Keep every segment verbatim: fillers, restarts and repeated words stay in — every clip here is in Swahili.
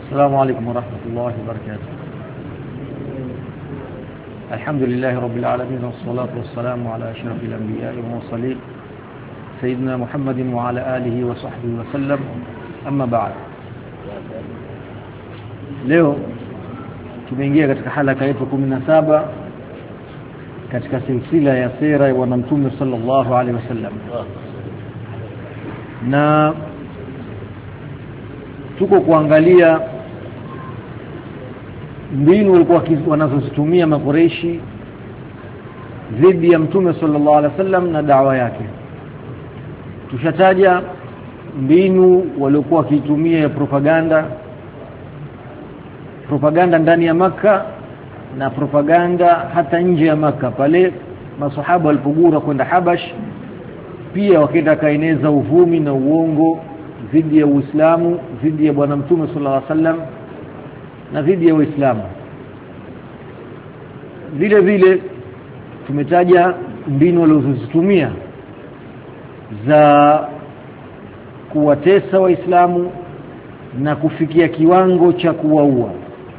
السلام عليكم ورحمة الله وبركاته. الحمد لله رب العالمين والصلاة والسلام على أشرف الأنبياء والمرسلين سيدنا محمد وعلى آله وصحبه وسلم. أما بعد, leo tumeingia katika halaka yetu kumi na saba katika silsila ya sira ya bwana mtume sallallahu alaihi wasallam, na tuko kuangalia mbinu walikuwa wanazozitumia makureishi dhidi ya mtume sallallahu alaihi wasallam na da'wa yake. Tushataja mbinu waliokuwa wakitumia ya propaganda propaganda ndani ya Makka na propaganda hata nje ya Makka, pale masahaba walipogura kwenda Habash, pia wakaenda kaeneza uvumi na uongo dhidi ya Uislamu, dhidi ya bwana mtume sallallahu alaihi wasallam na dhidi ya Uislamu. Vile vile tumetaja mbinu walizozitumia za kuwatesa Waislamu na kufikia kiwango cha kuwaua.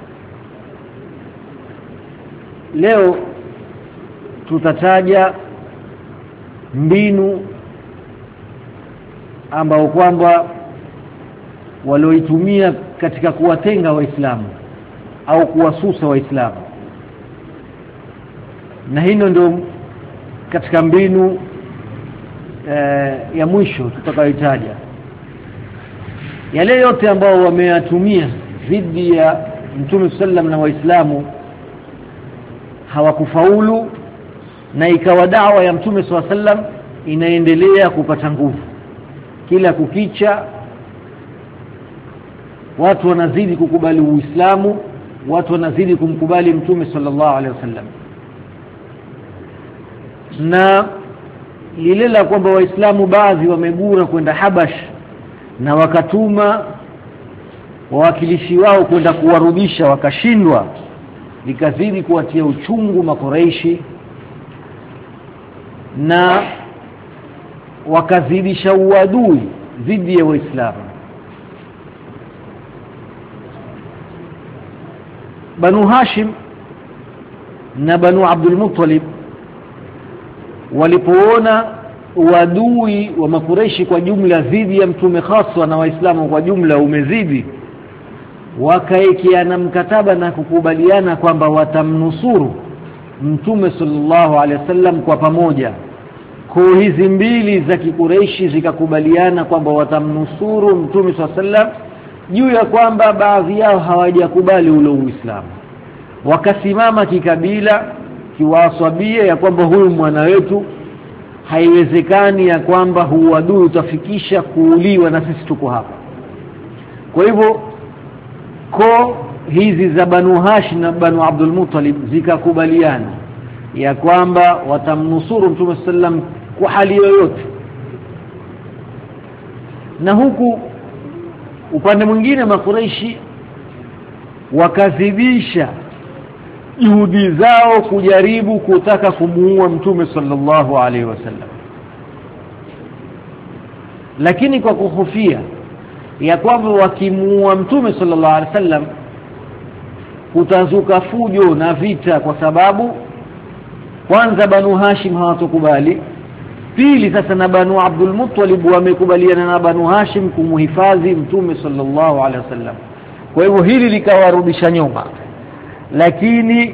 Leo tutataja mbinu ambao kwamba walioitumia katika kuwatenga Waislamu au kuwasusa Waislamu, na hino ndio katika mbinu eh, ya mwisho tutakayotaja. Yale yote ambao wameyatumia dhidi ya mtume sallam na Waislamu hawakufaulu, na ikawa da'wa ya mtume sallam inaendelea kupata nguvu. Kila kukicha watu wanazidi kukubali Uislamu, watu wanazidi kumkubali mtume sallallahu alaihi wasallam, na lile la kwamba Waislamu baadhi wamegura kwenda Habash na wakatuma wawakilishi wao kwenda kuwarudisha wakashindwa, likazidi kuwatia uchungu makureishi na wakazidisha uadui dhidi ya Waislamu. Banu Hashim na Banu Abdul Muttalib walipoona uadui wa makureishi kwa jumla dhidi ya mtume haswa na Waislamu kwa jumla umezidi, wakaekiana mkataba na kukubaliana kwamba watamnusuru mtume sallallahu alaihi wasallam kwa pamoja. Kwa hizi mbili za kikureishi zikakubaliana kwamba watamnusuru mtume sallallahu alaihi wasallam juu ya kwamba baadhi yao hawajakubali ule Uislamu. Wakasimama kikabila kiwaaswabia ya kwamba huyu mwana wetu haiwezekani ya kwamba huadui utafikisha kuuliwa na sisi tuko hapa. Kwa hivyo ko hizi za Banu Hashim na Banu Abdul Muttalib zikakubaliana ya kwamba watamnusuru mtume sallam kwa hali yoyote. Na huku upande mwingine makureishi wakazidisha juhudi zao kujaribu kutaka kumuua mtume sallallahu alaihi wasallam, lakini kwa kuhofia ya kwamba wakimuua mtume sallallahu alaihi wasallam kutazuka fujo na vita, kwa sababu kwanza Banu Hashim hawatokubali, pili sasa na Banu Abdul Muttalib wamekubaliana na Banu Hashim kumuhifadhi mtume sallallahu alaihi wasallam. Kwa hivyo hili likawarudisha nyuma, lakini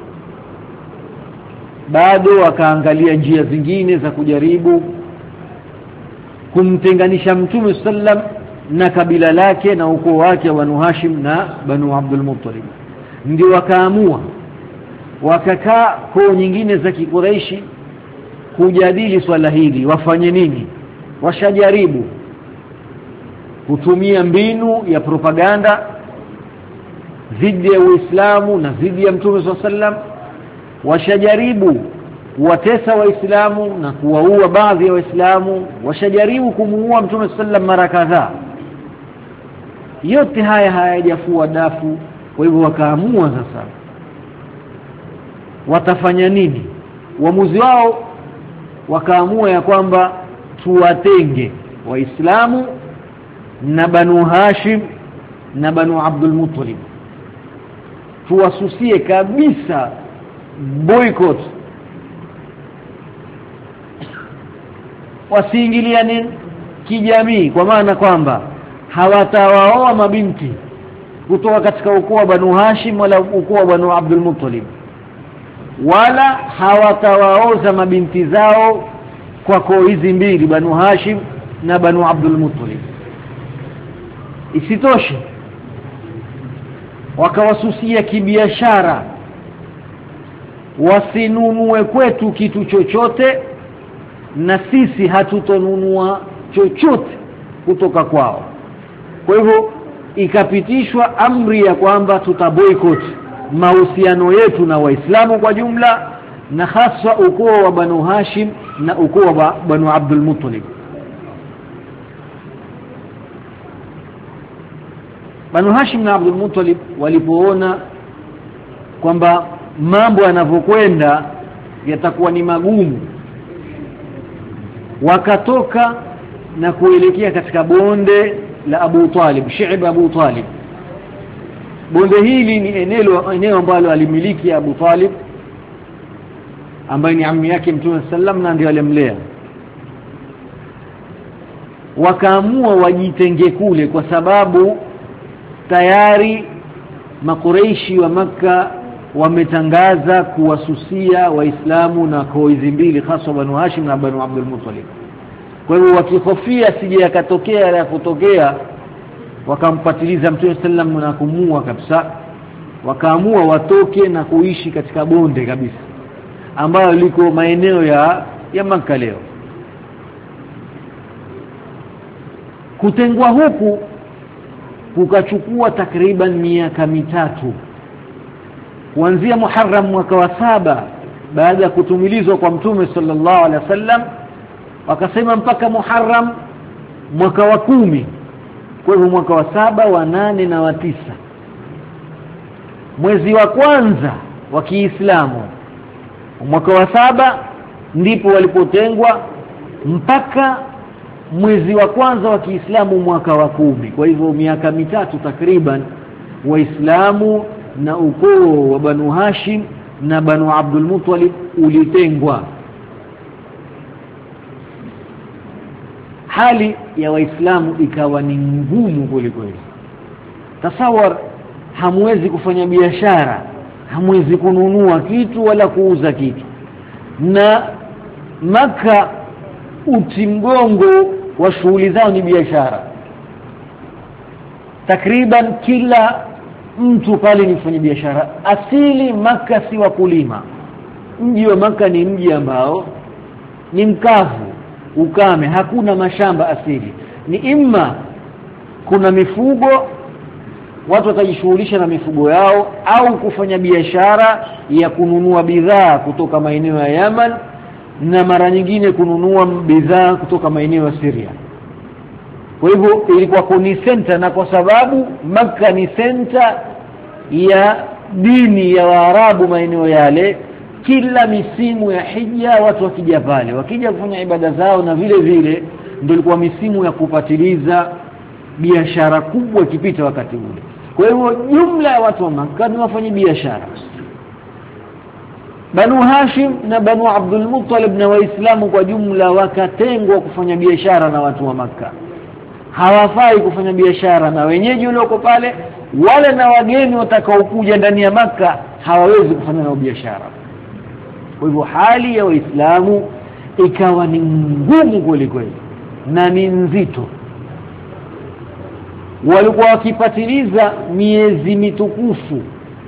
bado wakaangalia njia zingine za kujaribu kumtenganisha mtume sallam na kabila lake na ukoo wake Banu Hashim na Banu Abdul Muttalib. Ndio wakaamua wakakaa koo nyingine za kikureishi kujadili swala hili wafanye nini. Washajaribu kutumia mbinu ya propaganda dhidi ya Uislamu na dhidi ya mtume sallallahu alaihi wasallam, washajaribu kuwatesa Waislamu na kuwaua baadhi ya Waislamu, washajaribu kumuua mtume sallallahu alaihi wasallam mara kadhaa. Yote haya hayajafua dafu. Kwa hivyo wakaamua sasa watafanya nini. Uamuzi wao wakaamua ya kwamba tuwatenge Waislamu na Banu Hashim na Banu Abdul Muttalib, tuwasusie kabisa boycott, wasiingiliane kijamii, kwa maana kwamba hawatawaoa mabinti kutoka katika ukoo wa Banu Hashim wala ukoo wa Banu Abdul Muttalib, wala hawatawaoza mabinti zao kwa koo hizi mbili, Banu Hashim na Banu Abdul Muttalib. Isitoshe wakawasusia kibiashara, wasinunue kwetu kitu chochote na sisi hatutonunua chochote kutoka kwao. Kwa hivyo ikapitishwa amri ya kwamba tutaboycott mahusiano yetu na Waislamu kwa jumla, na hasa ukoo wa Banu Hashim na ukoo wa Banu Abdul Muttalib. Banu Hashim na Abdul Muttalib walipoona kwamba mambo yanavyokwenda yatakuwa ni magumu, wakatoka na kuelekea katika bonde la Abu Talib, Shi'b Abu Talib. Bonde hili ni eneo eneo ambalo alimiliki Abu Talib, ambaye ni ammi yake Mtume sallam na ndiye alimlea. Wakaamua wajitenge kule kwa sababu tayari makureishi wa Makka wametangaza kuwasusia Waislamu na koo hizi mbili, hasa Banu Hashim na Banu Abdul Muttalib. Kwa hiyo wakihofia sije yakatokea la kutokea, wakampatiliza Mtume sallam na kumua kabisa. Wakaamua watoke na kuishi katika bonde kabisa ambayo liko maeneo ya ya Makka leo. Kutengwa huku kukachukua takriban miaka mitatu, kuanzia Muharram mwaka wa saba baada ya kutumilizwa kwa Mtume sallallahu alaihi wasallam, wakasema mpaka Muharram mwaka wa kumi. Kwa hivyo mwaka wa saba, wa nane na wa tisa, mwezi wa kwanza wa Kiislamu mwaka wa saba ndipo walipotengwa mpaka mwezi wa kwanza wa Kiislamu mwaka wa kumi. Kwa hivyo miaka mitatu takriban Waislamu na ukoo wa Banu Hashim na Banu Abdul Muttalib ulitengwa. Hali ya Waislamu ikawa ni ngumu kweli. Tasawar, hamwezi kufanya biashara, hamwezi kununua kitu wala kuuza kitu, na Makka uti mgongo wa shughuli zao ni biashara. Takriban kila mtu pale ni mfanya biashara. Asili Makka si wakulima. Mji wa Makka ni mji ambao ni mkavu, ukame, hakuna mashamba asili. Ni imma kuna mifugo, watu watajishughulisha na mifugo yao, au kufanya biashara ya kununua bidhaa kutoka maeneo ya Yaman, na mara nyingine kununua bidhaa kutoka maeneo ya Syria. Kwa hivyo ilikuwa ni center, na kwa sababu Makka ni center ya dini ya Waarabu maeneo yale, kila misimu ya hija watu wakija pale, wakija kufanya ibada zao, na vile vile ndio ilikuwa misimu ya kupatiliza biashara kubwa ikipita wakati ule. Kwa hivyo jumla ya watu wa Makka ni wafanya biashara. Banu Hashim na Banu Abdul Muttalib na Waislamu kwa jumla wakatengwa kufanya biashara na watu wa Makka. Hawafai kufanya biashara na wenyeji walioko pale, wala na wageni watakaokuja ndani ya Makka hawawezi kufanya nao biashara. Kwa hivyo hali ya Waislamu ikawa ni ngumu kweli kweli na ni nzito. Walikuwa wakipatiliza miezi mitukufu,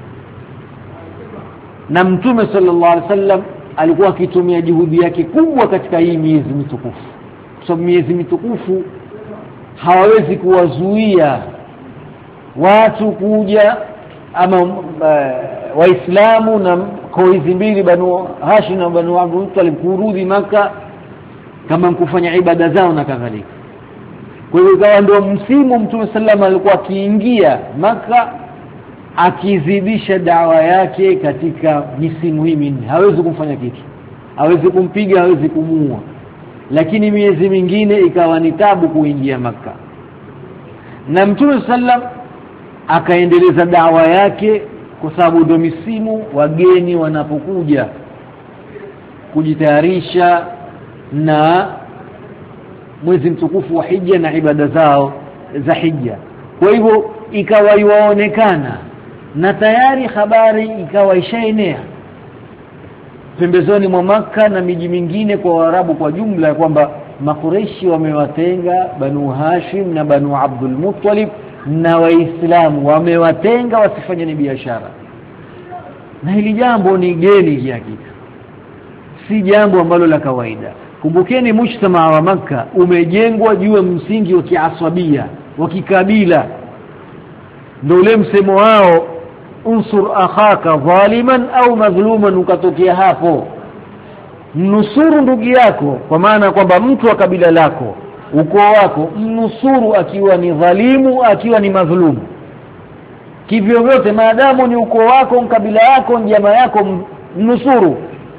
na Mtume sallallahu alaihi wasallam alikuwa akitumia juhudi yake kubwa katika hii miezi mitukufu. Kwa sababu miezi mitukufu hawawezi kuwazuia watu kuja, ama uh, Waislamu na koo hizi mbili Banu Hashim na Banu Abdul Muttalib kurudi Makka kama kufanya ibada zao na kadhalika. Kwa hiyo ikawa ndio msimu Mtume sallallahu alikuwa akiingia Makka akizidisha dawa yake katika misimu hii minne. Hawezi kumfanya kitu, hawezi kumpiga, hawezi kumuua, lakini miezi mingine ikawa ni tabu kuingia Makka. Na Mtume sallam akaendeleza dawa yake, kwa sababu ndio misimu wageni wanapokuja kujitayarisha na mwezi mtukufu wa hija na ibada zao za hija. Kwa hivyo ikawa iwaonekana na tayari habari ikawa ishaenea pembezoni mwa Makka na miji mingine kwa Waarabu kwa jumla kwamba Makureishi wamewatenga Banu Hashim na Banu Abdul Muttalib na Waislamu wamewatenga wasifanye ni biashara. Na hili jambo ni geni hakika, si jambo ambalo la kawaida. Kumbukeni mujtamaa wa Makka umejengwa juu ya msingi wa kiaswabia, wa kikabila. Ndio ule msemo wao unsur akhaka zaliman au madhluman, ukatokea hapo. Mnusuru ndugu yako, kwa maana kwamba mtu wa kabila lako, ukoo wako, mnusuru akiwa ni dhalimu, akiwa ni madhulumu. Kivyo vyote maadamu ni ukoo wako, kabila yako, jamaa yako, mnusuru.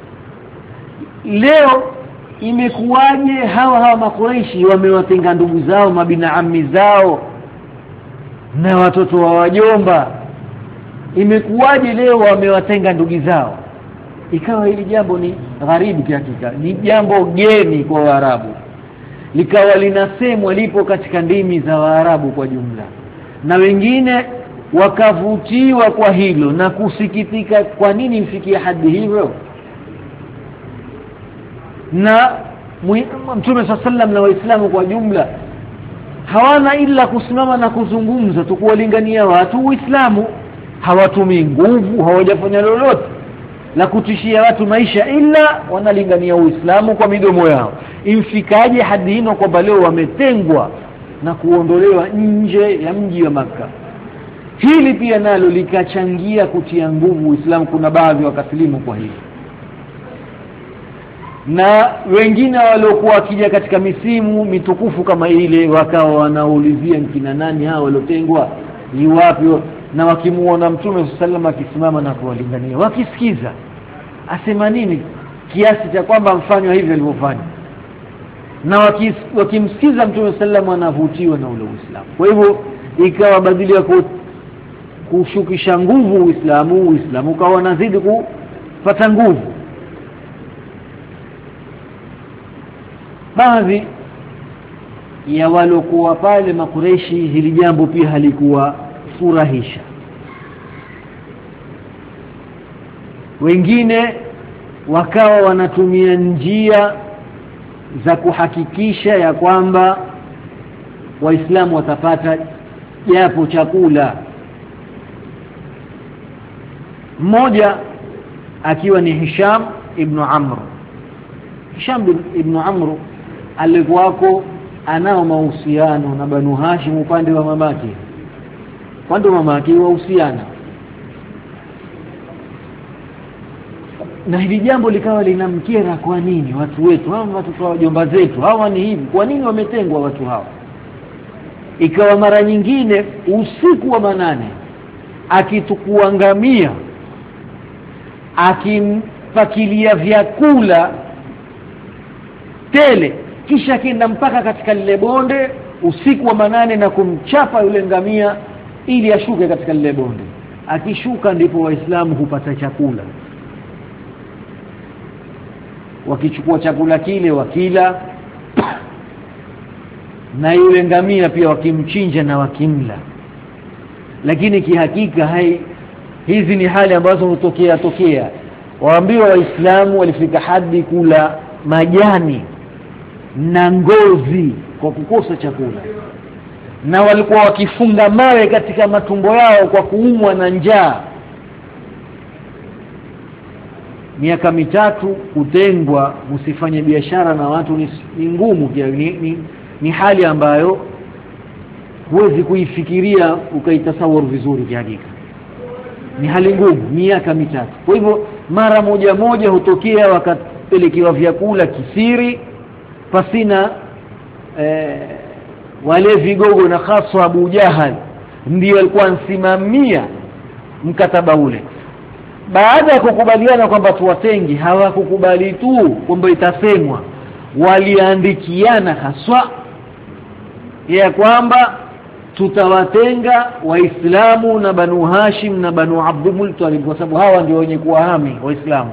Leo imekuwaje hawa hawa Makureishi wamewatenga ndugu zao, mabina ammi zao na watoto wa wajomba? Imekuwaje leo wamewatenga ndugu zao? Ikawa hili jambo ni gharibu kiasi, ni jambo geni kwa Waarabu, likawa linasemwa lipo katika ndimi za Waarabu kwa jumla, na wengine wakavutiwa kwa hilo na kusikitika kwa nini mfikie hadi hivyo. Na Mtume sallam na Waislamu kwa jumla hawana ila kusimama na kuzungumza tu, kuwalingania watu Uislamu. Hawatumii nguvu, hawajafanya lolote la kutishia watu maisha, ila wanalingania Uislamu kwa midomo yao. Imfikaje hadi hino kwamba leo wametengwa na kuondolewa nje ya mji wa Makka? Hili pia nalo likachangia kutia nguvu Uislamu. Kuna baadhi wakasilimu kwa hili, na wengine waliokuwa wakija katika misimu mitukufu kama ile wakawa wanaulizia nkina nani hao waliotengwa, ni wapi? Na wakimuona Mtume sallallahu akisimama na kuwalingania, wakisikiza asema nini, kiasi cha kwamba mfanywa hivi alivyofanya, na wakis, wakimsikiza Mtume sallallahu anavutiwa na ule Uislamu. Kwa hivyo ikawa badili ya kushukisha nguvu Uislamu, Uislamu ukawa unazidi kupata nguvu. Baadhi ya walokuwa pale Makureishi hili jambo pia halikuwa furahisha. Wengine wakawa wanatumia njia za kuhakikisha ya kwamba Waislamu watapata japo chakula. Mmoja akiwa ni Hisham ibn Amr. Hisham ibn Amr alikuwako anao mahusiano na Banu Hashim upande wa mamake. Upande wa mamake wahusiana. Na hili jambo likawa linamkera, kwa nini watu wetu hawa, watu wa jomba zetu hawa ni hivi, kwa nini wametengwa watu hawa? Ikawa mara nyingine usiku wa manane akitukuangamia, akimpakilia vyakula tele, kisha kenda mpaka katika lile bonde usiku wa manane na kumchapa yule ngamia ili ashuke katika lile bonde. Akishuka ndipo Waislamu hupata chakula. Wakichukua chakula kile wakila, na yule ngamia pia wakimchinja na wakimla. Lakini kihakika hai, hizi ni hali ambazo hutokea tokea. Waambiwa Waislamu walifika hadi kula majani na ngozi kwa kukosa chakula, na walikuwa wakifunga mawe katika matumbo yao kwa kuumwa na njaa. Miaka mitatu kutengwa, msifanye biashara na watu ni, ni ngumu ni, ni, ni hali ambayo huwezi kuifikiria ukaitasawuru vizuri kiadika. Ni hali ngumu, miaka mitatu. Kwa hivyo mara moja moja hutokea wakapelekewa vyakula kisiri pasina eh, wale vigogo, na hasa Abu Jahal ndio alikuwa ansimamia mkataba ule. Baada ya kukubaliana kwamba tuwatengi, hawakukubali tu kwamba itasemwa, waliandikiana haswa ya kwamba tutawatenga waislamu na Banu Hashim na Banu Abdul Muttalib kwa sababu hawa ndio wenye kuwahami waislamu.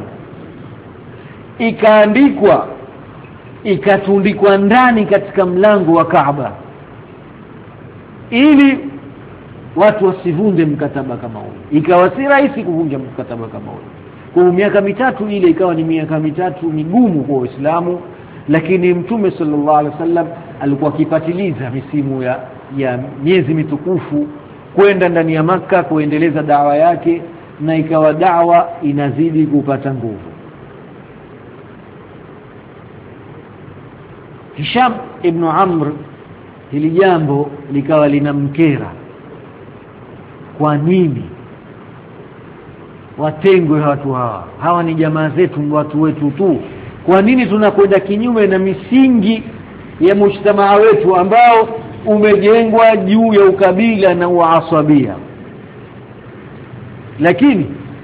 Ikaandikwa, ikatundikwa ndani katika mlango wa Kaaba ili watu wasivunje mkataba kama huo. Ikawa si rahisi kuvunja mkataba kama huo. Kwa miaka mitatu ile ikawa ni miaka mitatu migumu kwa Uislamu, lakini Mtume sallallahu alaihi wasallam alikuwa akipatiliza misimu ya ya miezi mitukufu kwenda ndani ya Makka kuendeleza dawa yake, na ikawa dawa inazidi kupata nguvu. Hisham ibn Amr hili jambo likawa linamkera. Kwa nini watengwe watu hawa? Hawa ni jamaa zetu, watu wetu tu. Kwa nini tunakwenda kinyume na misingi ya mujtamaa wetu ambao umejengwa juu ya ukabila na uasabia? Lakini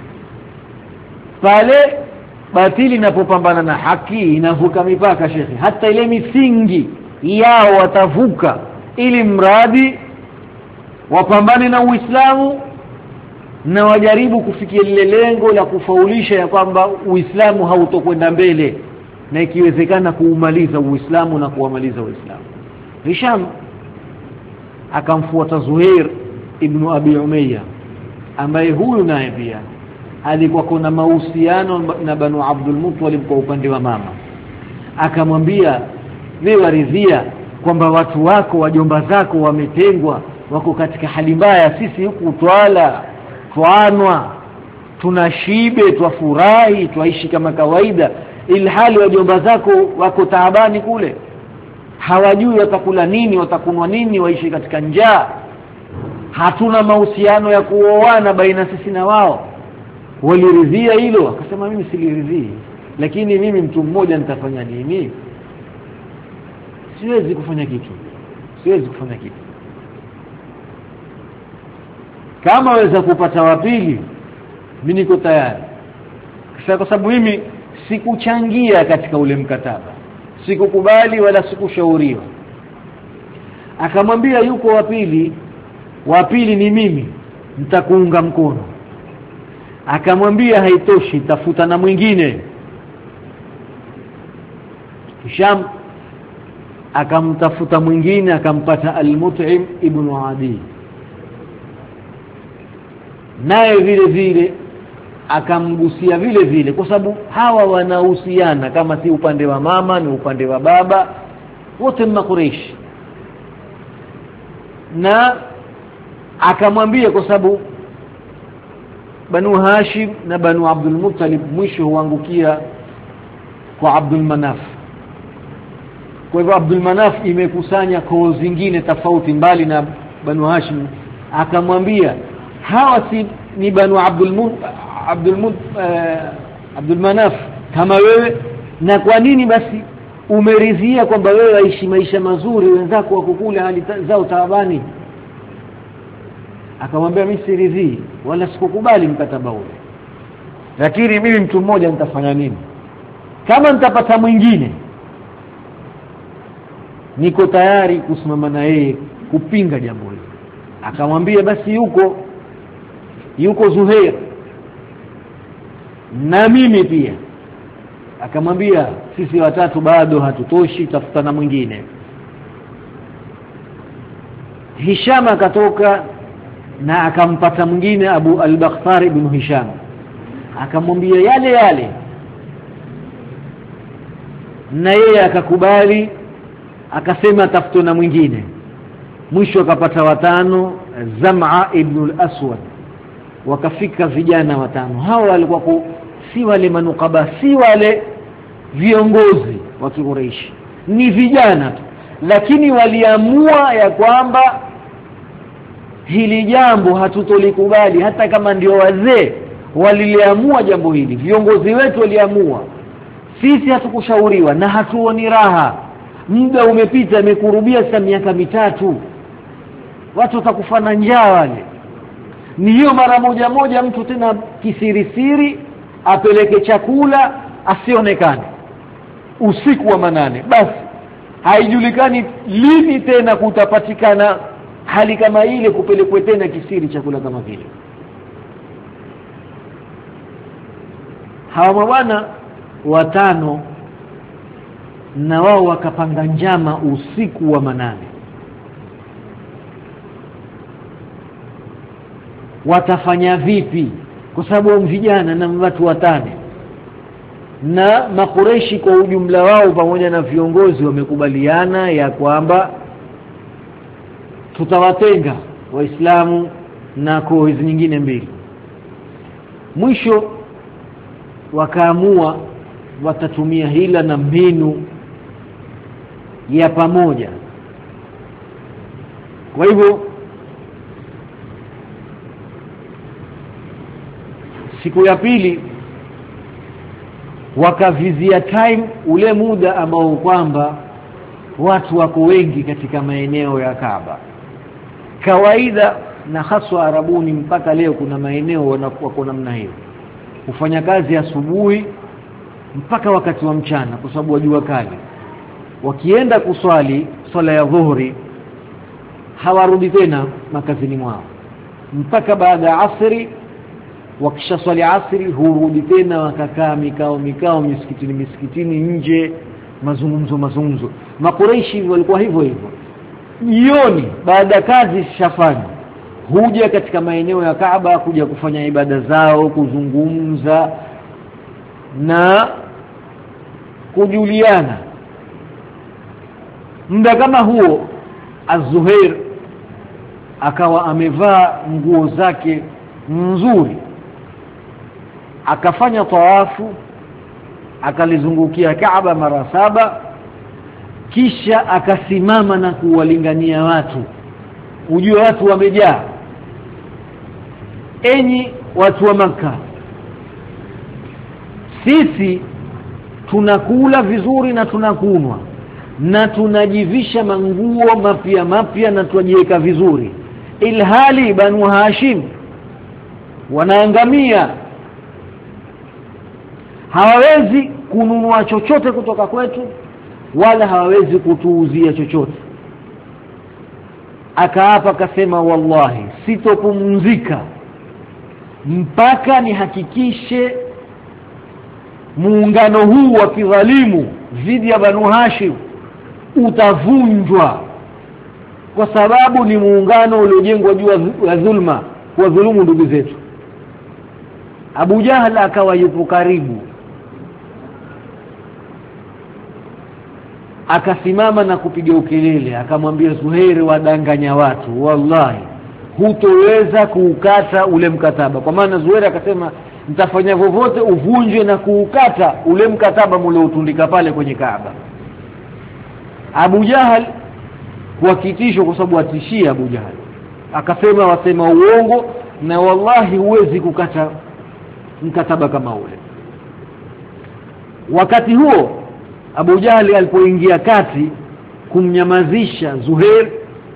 pale batili inapopambana na haki inavuka mipaka shekhi, hata ile misingi yao watavuka ili mradi wapambane na Uislamu na wajaribu kufikia lile lengo la kufaulisha ya kwamba Uislamu hautokwenda mbele, na ikiwezekana kuumaliza Uislamu na kuwamaliza Waislamu. Hisham akamfuata Zuhair ibn Abi Umayya ambaye huyu naye pia alikuwa kuna mahusiano na Banu Abdul Muttalib kwa upande wa mama. Akamwambia, wewe waridhia kwamba watu wako, wajomba zako wametengwa, wako katika hali mbaya, sisi huku twala twanwa tunashibe twafurahi twaishi kama kawaida, ilhali wajomba zako wako taabani kule, hawajui watakula nini, watakunwa nini, waishi katika njaa. Hatuna mahusiano ya kuoana baina sisi na wao. Waliridhia hilo? Akasema, mimi siliridhii, lakini mimi mtu mmoja nitafanya nini? Siwezi kufanya kitu, siwezi kufanya kitu. Kama waweza kupata wa pili, mimi niko tayari. Kwa sababu mimi sikuchangia katika ule mkataba, sikukubali wala sikushauriwa. Akamwambia, yuko wa pili, wa pili ni mimi, nitakuunga mkono. Akamwambia, haitoshi, tafuta na mwingine. Hisham akamtafuta mwingine, akampata Al-Mut'im ibn Adi, naye vile vile akamgusia vile vile, kwa sababu hawa wanahusiana, kama si upande wa mama ni upande wa baba, wote ni Quraysh. Na akamwambia, kwa sababu Banu Hashim na Banu Abdul Muttalib mwisho huangukia kwa Abdul Manaf. Kwa hivyo Abdul Manaf imekusanya koo zingine tofauti mbali na Banu Hashim. Akamwambia, hawa si ni Banu Abdul Mut Abdul Mut uh, Abdul Manaf kama wewe, na kwa nini basi umeridhia kwamba wewe waishi maisha mazuri, wenzako wako kule hali zao taabani? Akamwambia, mimi siridhii wala sikukubali mkataba ule, lakini mimi mtu mmoja nitafanya nini? Kama nitapata mwingine niko tayari kusimama na yeye kupinga jambo hili. Akamwambia, basi yuko yuko Zuhair na mimi pia. Akamwambia, sisi watatu bado hatutoshi, tafuta na mwingine. Hisham akatoka na akampata mwingine, Abu al-Bakhtar ibn Hisham. Akamwambia yale yale, na yeye akakubali, akasema tafuta na mwingine. Mwisho akapata watano, Zam'a ibn al-Aswad. Wakafika vijana watano. Hawa walikuwa si wale manukaba, si wale viongozi wa Quraysh, ni vijana tu, lakini waliamua ya kwamba hili jambo hatutolikubali. Hata kama ndio wazee waliamua jambo hili, viongozi wetu waliamua, sisi hatukushauriwa na hatuoni raha. Muda umepita, imekurubia sasa miaka mitatu, watu watakufana njaa wale. Ni hiyo mara moja moja mtu tena kisirisiri apeleke chakula asionekane usiku wa manane, basi haijulikani lini tena kutapatikana hali kama ile kupelekwe tena kisiri chakula kama vile. Hawa mabwana watano na wao wakapanga njama usiku wa manane, watafanya vipi? Kwa sababu vijana na watu watane, na Makureishi kwa ujumla wao pamoja na viongozi wamekubaliana ya kwamba tutawatenga Waislamu na koo hizi nyingine mbili. Mwisho wakaamua watatumia hila na mbinu ya pamoja. Kwa hivyo siku ya pili wakavizia time ule muda ambao kwamba watu wako wengi katika maeneo ya Kaaba. Kawaida na haswa Arabuni mpaka leo kuna maeneo wanakuwa kwa namna hiyo, kufanya kazi asubuhi mpaka wakati wa mchana kwa sababu jua kali. Wakienda kuswali swala ya dhuhuri hawarudi tena makazini mwao mpaka baada ya asri. Wakisha swali asri hurudi tena wakakaa mikao mikao misikitini misikitini nje, mazungumzo mazungumzo. Makureishi walikuwa hivyo hivyo. Jioni baada kazi shafanya huja katika maeneo ya Kaaba kuja kufanya ibada zao, kuzungumza na kujuliana. Muda kama huo Az-Zuhair akawa amevaa nguo zake nzuri, akafanya tawafu, akalizungukia Kaaba mara saba, kisha akasimama na kuwalingania watu. Ujue watu wamejaa. Enyi watu wa Makka, sisi tunakula vizuri na tunakunwa na tunajivisha manguo mapya mapya na tujiweka vizuri, ilhali Banu Hashim wanaangamia, hawawezi kununua chochote kutoka kwetu wala hawawezi kutuuzia chochote. Akaapa akasema, wallahi sitopumzika mpaka nihakikishe muungano huu wa kidhalimu dhidi ya Banu Hashim utavunjwa, kwa sababu ni muungano uliojengwa juu ya dhulma, kwa dhulumu ndugu zetu. Abu Jahal akawa yupo karibu, akasimama na kupiga ukelele, akamwambia Zuhair, wadanganya watu, wallahi hutoweza kuukata ule mkataba. Kwa maana Zuhair akasema nitafanya vovote uvunjwe na kuukata ule mkataba mliotundika pale kwenye Kaaba. Abu Jahal kwa kitisho, kwa sababu atishia Abu Jahal, akasema wasema uongo na wallahi huwezi kukata mkataba kama ule. Wakati huo Abu Jahal alipoingia kati kumnyamazisha Zuhair,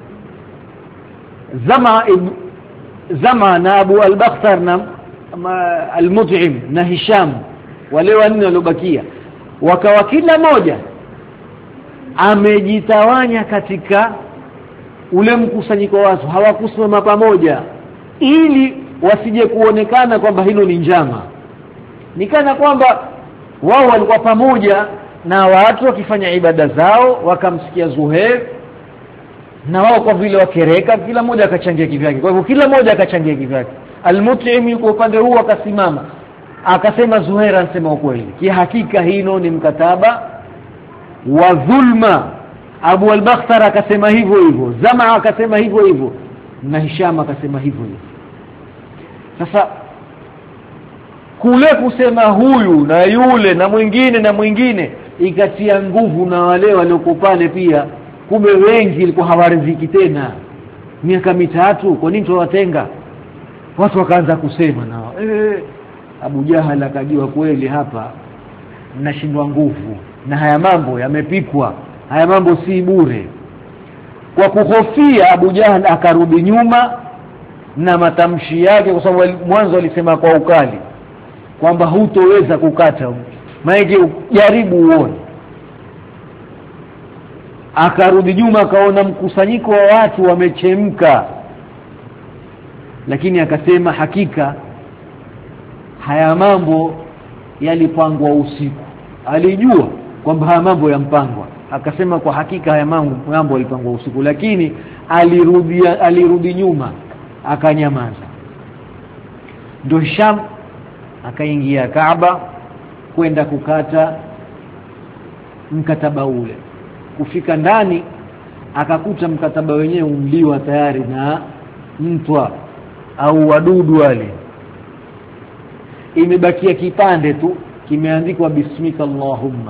Zama Zama na Abu al-Bakhtar na al-Mut'im na Hisham, wale wanne waliobakia, wakawa kila moja amejitawanya katika ule mkusanyiko wa watu, hawakusimama pamoja ili wasije kuonekana kwamba hilo ni njama. Nikana kwamba wao walikuwa pamoja na watu wakifanya ibada zao, wakamsikia Zuhair na wao kwa vile wakereka, kila mmoja akachangia kivyake. Kwa hivyo kila mmoja akachangia kivyake. Al-Mut'im yuko upande huu akasimama akasema Zuhair anasema ukweli, kihakika hino ni mkataba wa dhulma. Abu al-Bakhtar akasema hivyo hivyo, Zama akasema hivyo hivyo, na Hisham akasema hivyo hivyo. Sasa kule kusema huyu na yule na mwingine na mwingine ikatia nguvu na wale walioko pale pia. Kumbe wengi ilikuwa hawaridhiki tena. Miaka mitatu kwa nini tuwatenga? Watu wakaanza kusema nao, eh Abu Jahal akajua kweli hapa nashindwa nguvu na haya mambo yamepikwa, haya mambo si bure. Kwa kuhofia Abu Jahal akarudi nyuma na matamshi yake, kwa sababu mwanzo alisema kwa ukali kwamba hutoweza kukata, maana jaribu uone. akarudi nyuma akaona mkusanyiko wa watu wamechemka, lakini akasema hakika haya mambo yalipangwa usiku. Alijua kwamba haya mambo yampangwa, akasema kwa hakika haya mambo mambo yalipangwa usiku, lakini alirudi alirudi nyuma akanyamaza. Ndio Hisham akaingia Kaaba kwenda kukata mkataba ule. Kufika ndani akakuta mkataba wenyewe umliwa tayari na mtwa au wadudu wale. Imebakia kipande tu kimeandikwa bismika Allahumma,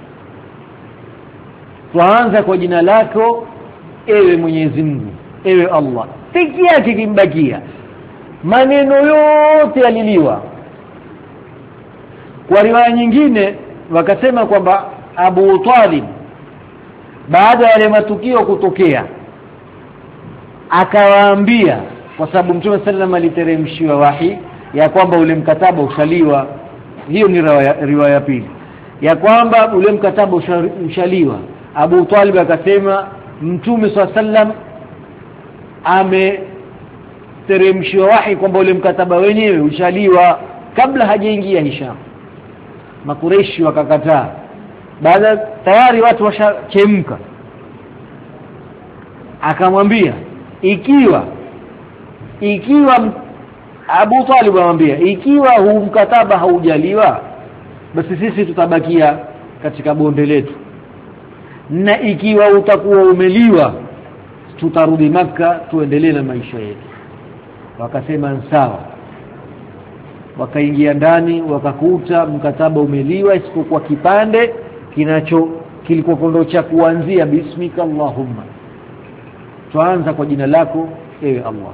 tuanza kwa jina lako ewe Mwenyezi Mungu, ewe Allah. Piki yake kimbakia, maneno yote yaliliwa. Kwa riwaya nyingine wakasema kwamba Abu Talib baada ya yale matukio kutokea akawaambia, kwa sababu Mtume sallam aliteremshiwa wahi ya kwamba ule mkataba ushaliwa. Hiyo ni riwaya ya pili ya kwamba ule mkataba ushaliwa. Abu Talib akasema Mtume sallam ameteremshiwa wahi kwamba ule mkataba wenyewe ushaliwa kabla hajaingia Hisham. Makureishi wakakataa, baada tayari watu washachemka. Akamwambia ikiwa ikiwa Abu Talib amwambia ikiwa huu mkataba haujaliwa, basi sisi tutabakia katika bonde letu, na ikiwa utakuwa umeliwa tutarudi Makka tuendelee na maisha yetu. Wakasema sawa. Wakaingia ndani wakakuta mkataba umeliwa isipokuwa kipande kinacho kilikuwa kondo cha kuanzia bismika Allahumma, tuanza kwa jina lako ewe Allah.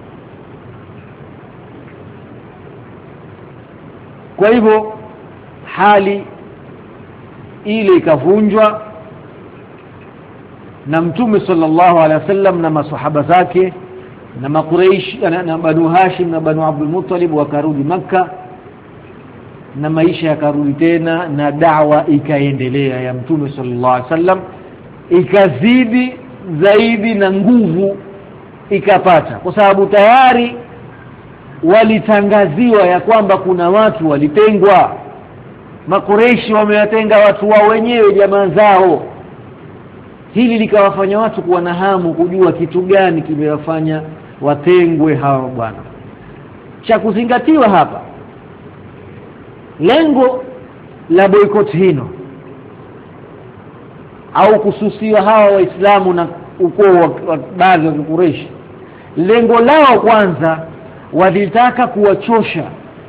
Kwa hivyo hali ile ikavunjwa na Mtume sallallahu alaihi wasallam na maswahaba zake na Makuraish na, na Banu Hashim na Banu Abdul Muttalib wakarudi Makka, na maisha yakarudi tena, na da'wa ikaendelea ya Mtume sallallahu alaihi wasallam ikazidi zaidi na nguvu ikapata, kwa sababu tayari walitangaziwa ya kwamba kuna watu walitengwa. Makureishi wamewatenga watu wao wenyewe, jamaa zao. Hili likawafanya watu kuwa na hamu kujua kitu gani kimewafanya watengwe hawa bwana. Cha kuzingatiwa hapa, lengo la boycott hino au kususiwa hawa Waislamu na ukoo wa baadhi wa Quraysh, lengo lao kwanza walitaka kuwachosha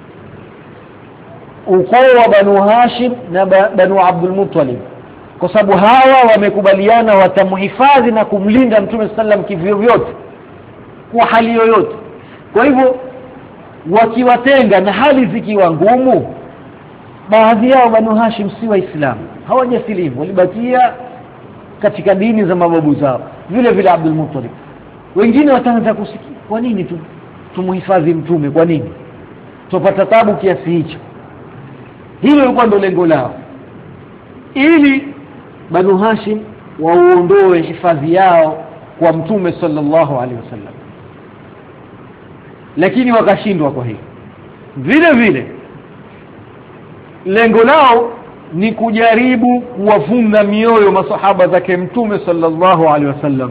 ukoo wa Banu Hashim na Banu Abdul Muttalib, kwa sababu hawa wamekubaliana watamhifadhi na kumlinda Mtume sallam kivyo vyote kwa hali yoyote. Kwa hivyo wakiwatenga na hali zikiwa ngumu, baadhi yao Banu Hashim si Waislamu, hawajasilimu, walibakia katika dini za mababu zao, vile vile Abdul Muttalib. Wengine wataanza kusikia, kwa nini tu tumhifadhi Mtume, kwa nini tupata tabu kiasi hicho? Hilo lilikuwa ndio lengo lao, ili Banu Hashim waondoe hifadhi yao kwa Mtume sallallahu alaihi wasallam, lakini wakashindwa. Kwa hiyo vile vile lengo lao ni kujaribu kuwavunja mioyo masahaba zake Mtume sallallahu alaihi wasallam,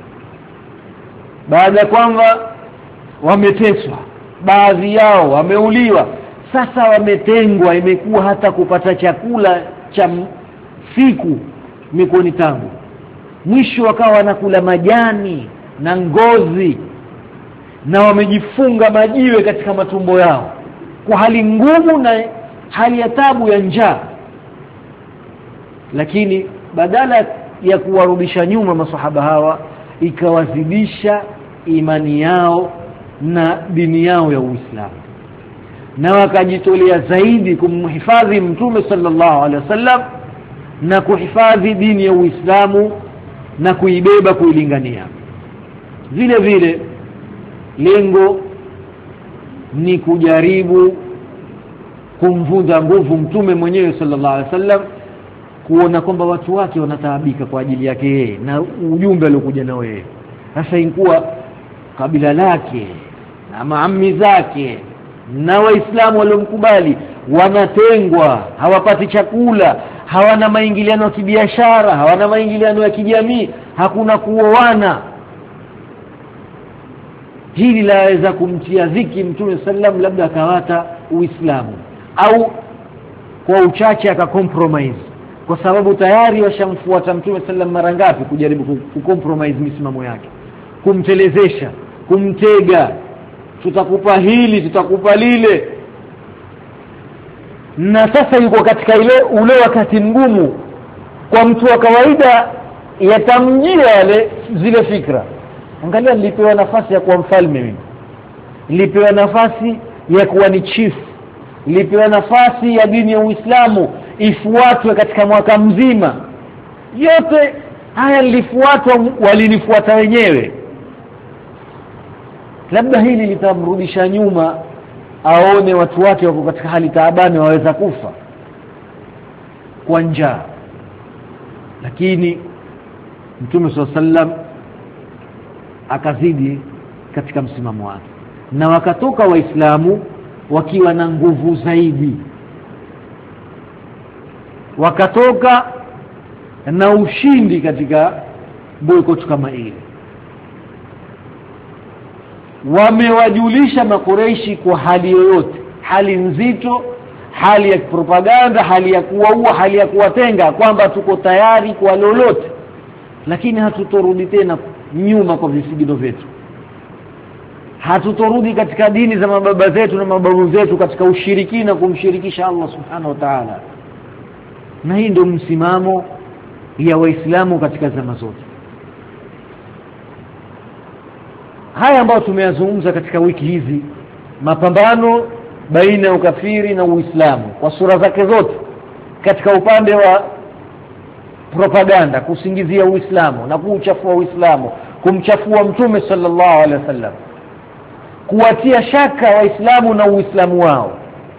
baada kwamba wameteswa, baadhi yao wameuliwa, sasa wametengwa, imekuwa hata kupata chakula cha siku mikoni tangu. Mwisho wakawa wanakula majani na ngozi, na wamejifunga majiwe katika matumbo yao kwa hali ngumu na hali ya tabu ya njaa. Lakini badala ya kuwarudisha nyuma masahaba hawa, ikawazidisha imani yao na dini yao ya Uislamu, na wakajitolea zaidi kumhifadhi Mtume sallallahu alaihi wasallam na kuhifadhi dini ya Uislamu na kuibeba, kuilingania. Vile vile lengo ni kujaribu kumvunja nguvu Mtume mwenyewe sallallahu alaihi wasallam kuona kwamba watu wake wanataabika kwa ajili yake yeye na ujumbe aliokuja nao yeye. Sasa inkuwa kabila lake na maammi zake na waislamu waliomkubali wanatengwa, hawapati chakula, hawana maingiliano ya kibiashara, hawana maingiliano ya kijamii, hakuna kuoana. Hili laweza kumtia dhiki Mtume sallam, labda akawata Uislamu au kwa uchache akacompromise, kwa sababu tayari washamfuata Mtume sallam mara ngapi kujaribu kucompromise misimamo yake, kumtelezesha, kumtega, tutakupa hili tutakupa lile. Na sasa yuko katika ile ule wakati mgumu. Kwa mtu wa kawaida yatamjia yale zile fikra, angalia nilipewa nafasi ya kuwa mfalme mimi, nilipewa nafasi ya kuwa ni chief, nilipewa nafasi ya dini ya Uislamu ifuatwe katika mwaka mzima, yote haya nilifuatwa, walinifuata wenyewe. Labda hili litamrudisha nyuma, aone watu wake wako katika hali taabani, waweza kufa kwa njaa. Lakini Mtume swalla sallam akazidi katika msimamo wake, na wakatoka waislamu wakiwa na nguvu zaidi, wakatoka na ushindi katika boycott kama ile. Wamewajulisha makureishi kwa hali yoyote, hali nzito, hali ya propaganda, hali ya kuwaua, hali ya kuwatenga, kwamba tuko tayari kwa lolote, lakini hatutorudi tena nyuma kwa visigino vyetu, hatutorudi katika dini za mababa zetu na mababu zetu katika ushirikina, kumshirikisha Allah subhanahu wa ta'ala. Na hii ndio msimamo ya waislamu katika zama zote. Haya ambayo tumeyazungumza katika wiki hizi, mapambano baina ya ukafiri na Uislamu kwa sura zake zote, katika upande wa propaganda, kusingizia Uislamu na kuuchafua Uislamu, kumchafua Mtume sallallahu alaihi wasallam, kuwatia shaka waislamu na Uislamu wao,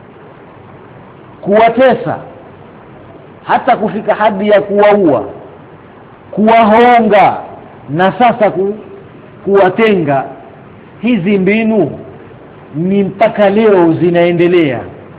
kuwatesa hata kufika hadi ya kuwaua, kuwahonga, na sasa ku, kuwatenga. Hizi mbinu ni mpaka leo zinaendelea.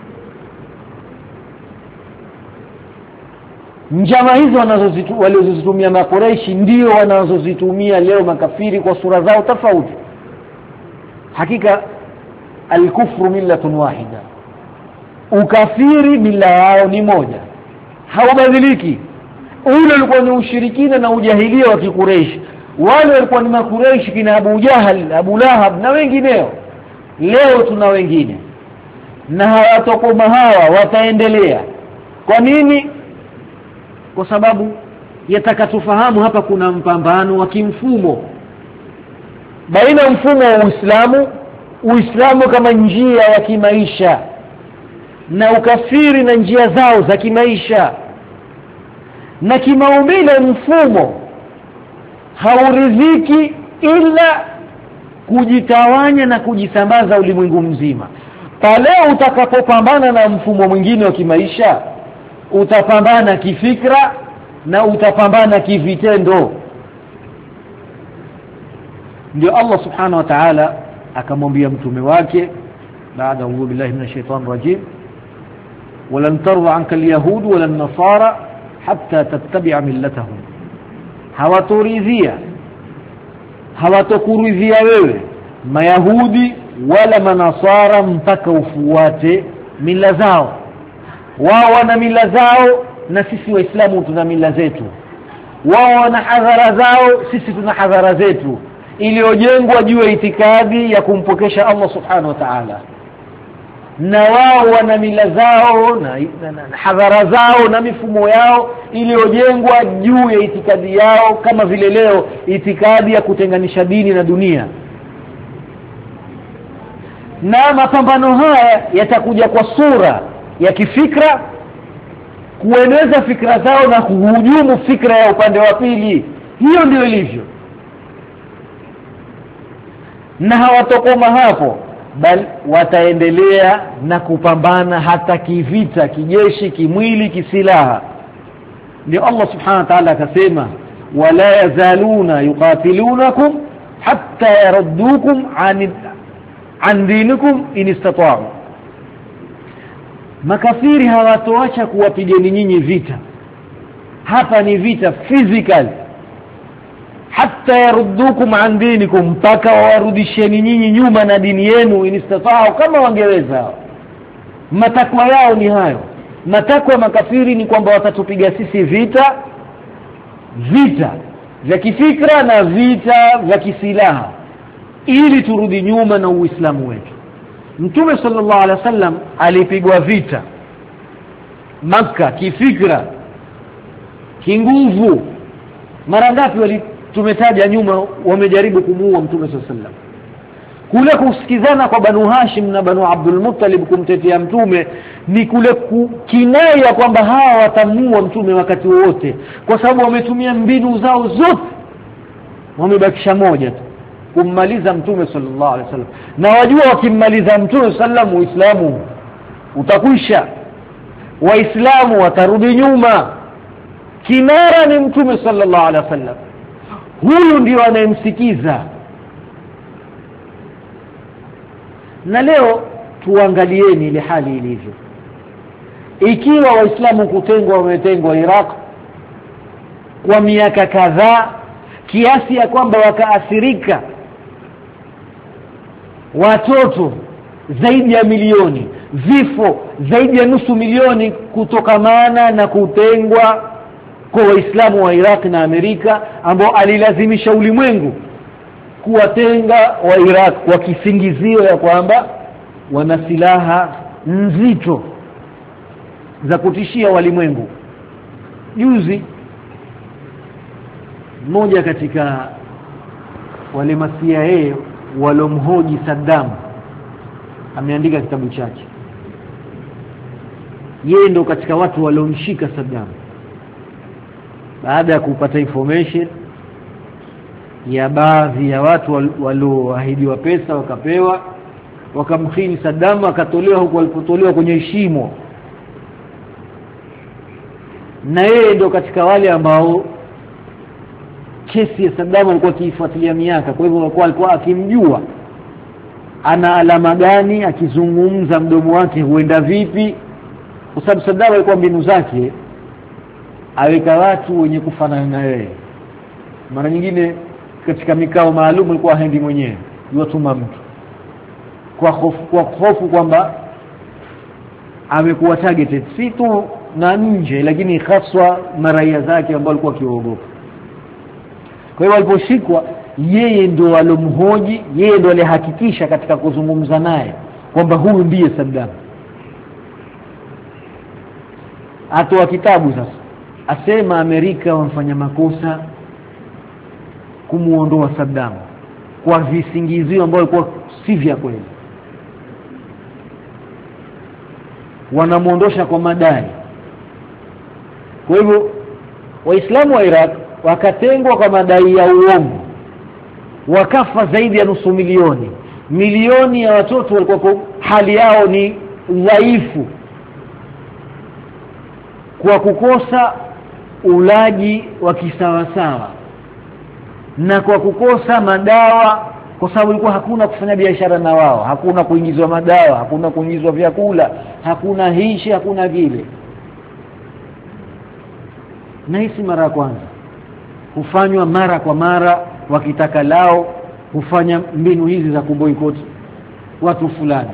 Njama hizo wanazozitumia makureishi ndio wanazozitumia leo makafiri kwa sura zao tofauti. Hakika al-kufru millatun wahida, ukafiri mila yao ni moja, haubadiliki. Ule ulikuwa ni ushirikina na ujahilia wa kikureishi, wale walikuwa ni makureishi kina Abu Jahal, Abu Lahab na wengineo. Leo tuna wengine, na hawatokoma hawa, wataendelea. Kwa nini? Kwa sababu yatakatufahamu hapa kuna mpambano wa kimfumo baina mfumo wa Uislamu, Uislamu kama njia ya kimaisha, na ukafiri na njia zao za kimaisha. Na kimaumbile mfumo hauridhiki ila kujitawanya na kujisambaza ulimwengu mzima. Pale utakapopambana na mfumo mwingine wa kimaisha, utapambana kifikra na utapambana kivitendo. Ndio Allah subhanahu wa ta'ala akamwambia mtume wake baada a'udhu billahi minash shaitani rajim, walan tarwa anka alyahud wala an-nasara hatta tattabi'a millatahum. Hawatoridhia, hawatokuridhia wewe mayahudi wala manasara mpaka ufuate mila zao. Wao wana mila zao na sisi waislamu tuna mila zetu. Wao wana hadhara zao, sisi tuna hadhara zetu, iliyojengwa juu ya itikadi ya kumpokesha Allah subhanahu wa ta'ala. Na wao wana mila zao na, na, na hadhara zao na mifumo yao iliyojengwa juu ya itikadi yao, kama vile leo itikadi ya kutenganisha dini na dunia. Na mapambano haya yatakuja kwa sura ya kifikra, kueneza fikra zao na kuhujumu fikra ya upande wa pili. Hiyo ndio ilivyo. Na hawatokoma hapo, bali wataendelea na kupambana hata kivita, kijeshi, kimwili, kisilaha. ndio Allah subhanahu wa ta'ala akasema wala yazaluna yuqatilunakum hatta yaruddukum an an dinikum in istata'u. Makafiri hawatoacha kuwapigeni nyinyi vita. Hapa ni vita physical, hatta yaruddukum an dinikum, mpaka warudisheni nyinyi nyuma na dini yenu in istata'u, kama wangeweza. Matakwa yao ni hayo. Matakwa makafiri ni kwamba watatupiga sisi vita, vita vya kifikra na vita vya kisilaha, ili turudi nyuma na Uislamu wetu. Mtume sallallahu alaihi wasallam alipigwa vita Makka kifikra, kinguvu. Mara ngapi wali tumetaja nyuma wamejaribu kumuua Mtume sallallahu alaihi wasallam. Kule kusikizana kwa Banu Hashim na Banu Abdul Muttalib kumtetea Mtume ni kule kinaya kwamba hawa watamuua Mtume wakati wote, kwa sababu wametumia mbinu zao zote, wamebakisha moja tu, kummaliza Mtume sallallahu alaihi wasallam. Na wajua wakimmaliza Mtume sallallahu Uislamu utakwisha, Waislamu watarudi nyuma. Kinara ni Mtume sallallahu alaihi wasallam, huyu ndio anayemsikiza. Na leo tuangalieni ile hali ilivyo. Ikiwa Waislamu kutengwa, wametengwa Iraq kwa miaka kadhaa, kiasi ya kwamba wakaathirika watoto zaidi ya milioni, vifo zaidi ya nusu milioni kutokamana na kutengwa kwa Waislamu wa Iraq na Amerika, ambao alilazimisha ulimwengu kuwatenga wa Iraq kwa kisingizio ya kwamba wana silaha nzito za kutishia walimwengu. Juzi mmoja katika wale ma C I A walomhoji Saddam ameandika kitabu chake. Yeye ndo katika watu waliomshika Saddam baada ya kupata information ya baadhi ya watu walioahidiwa pesa wakapewa, wakamkhini Saddam, akatolewa huko alipotolewa kwenye shimo. Na yeye ndo katika wale ambao kesi ya Saddam alikuwa akifuatilia miaka, kwa hivyo alikuwa alikuwa akimjua ana alama gani, akizungumza mdomo wake huenda vipi, kwa sababu Saddam alikuwa mbinu zake aweka watu wenye kufanana na yeye. Mara nyingine katika mikao maalum alikuwa haendi mwenyewe, yotuma mtu kwa hofu kwa hofu kwamba amekuwa targeted si tu na nje, lakini haswa maraia zake ambao walikuwa kiogopa. Kwa hiyo aliposhikwa, yeye ndo alomhoji, yeye ndo alihakikisha katika kuzungumza naye kwamba huyu ndiye Saddam. Atoa kitabu sasa, asema Amerika wamfanya makosa kumuondoa Saddam kwa visingizio ambavyo kwa si vya kweli. Wanamuondosha kwa madai. Kwa hivyo Waislamu wa Iraq wakatengwa kwa madai ya uongo, wakafa zaidi ya nusu milioni. Milioni ya watoto walikuwa hali yao ni dhaifu kwa kukosa ulaji wa kisawasawa na kwa kukosa madawa, kwa sababu ilikuwa hakuna kufanya biashara na wao, hakuna kuingizwa madawa, hakuna kuingizwa vyakula, hakuna hishi, hakuna vile. Na hisi mara ya kwanza hufanywa mara kwa mara, wakitaka lao hufanya mbinu hizi za kuboycott watu fulani.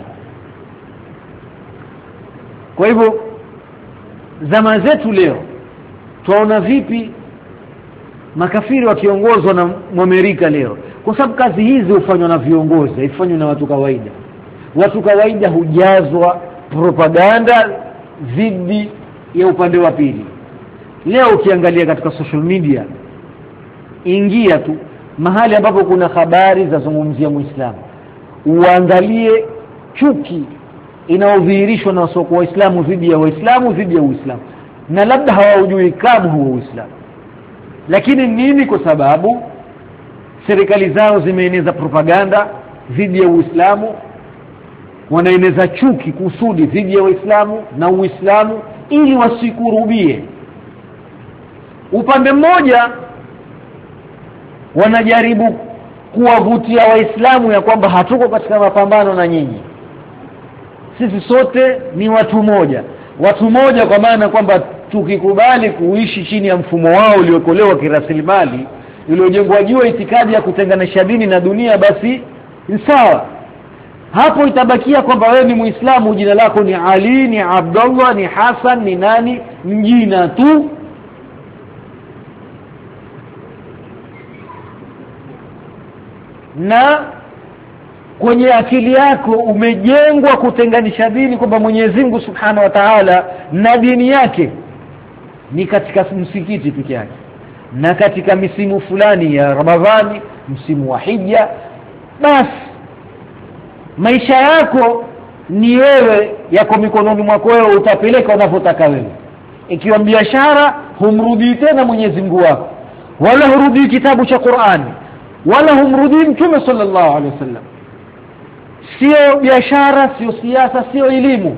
Kwa hivyo zama zetu leo tunaona vipi makafiri wakiongozwa na Amerika leo, kwa sababu kazi hizi hufanywa na viongozi, haifanywi na watu kawaida. Watu kawaida hujazwa propaganda dhidi ya upande wa pili. Leo ukiangalia katika social media, ingia tu mahali ambapo kuna habari za zungumzia Muislamu, uangalie chuki inaodhihirishwa na wasoko Waislamu dhidi ya Waislamu dhidi ya Uislamu, na labda hawajui kama huo Uislamu. Lakini nini? Kwa sababu serikali zao zimeeneza propaganda dhidi ya Uislamu, wanaeneza chuki kusudi dhidi ya Waislamu na Uislamu ili wasikurubie. upande mmoja wanajaribu kuwavutia waislamu ya kwamba hatuko katika mapambano na nyinyi, sisi sote ni watu moja. Watu moja kwa maana kwamba tukikubali kuishi chini ya mfumo wao uliokolewa kirasilimali uliojengwa juu itikadi ya kutenganisha dini na dunia, basi ni sawa. Hapo itabakia kwamba wewe ni Muislamu, jina lako ni Ali, ni Abdullah, ni Hassan, ni nani, jina tu. Na kwenye akili yako umejengwa kutenganisha dini kwamba Mwenyezi Mungu Subhanahu wa Ta'ala na dini yake ni katika msikiti pekee yake, na katika misimu fulani ya Ramadhani, msimu wa Hija. Basi maisha yako ni wewe, yako mikononi mwako wewe, utapeleka unavyotaka wewe. Ikiwa biashara, humrudi tena Mwenyezi Mungu wako, wala hurudi kitabu cha Qur'ani, wala humrudi Mtume sallallahu alaihi wasallam. Sio biashara, sio siasa, sio elimu.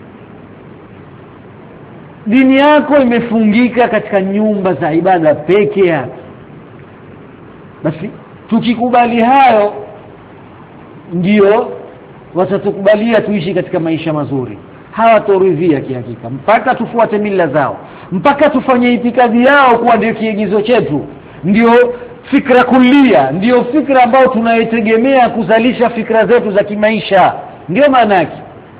Dini yako imefungika katika nyumba za ibada peke yake. Basi tukikubali hayo, ndio watatukubalia tuishi katika maisha mazuri. Hawatoridhia kihakika mpaka tufuate mila zao, mpaka tufanye itikadi yao kuwa ndio kiigizo chetu, ndio fikra kulia, ndio fikra ambayo tunaitegemea kuzalisha fikra zetu za kimaisha. Ndio maana yake.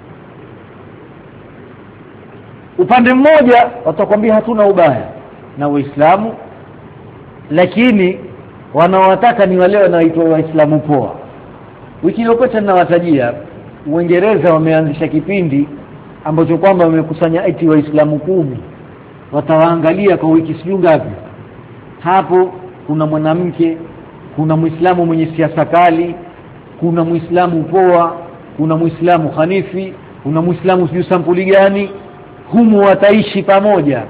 Upande mmoja watakwambia hatuna ubaya na Uislamu, lakini wanaowataka ni wale wanaoitwa Waislamu poa. Wiki iliyopita ninawatajia Uingereza wameanzisha kipindi ambacho kwamba wamekusanya eti Waislamu kumi, watawaangalia kwa wiki sijui ngapi. Hapo kuna mwanamke, kuna Muislamu mwenye siasa kali, kuna Muislamu poa, kuna Muislamu hanifi, kuna Muislamu sijui sampuli gani. Humu wataishi pamoja.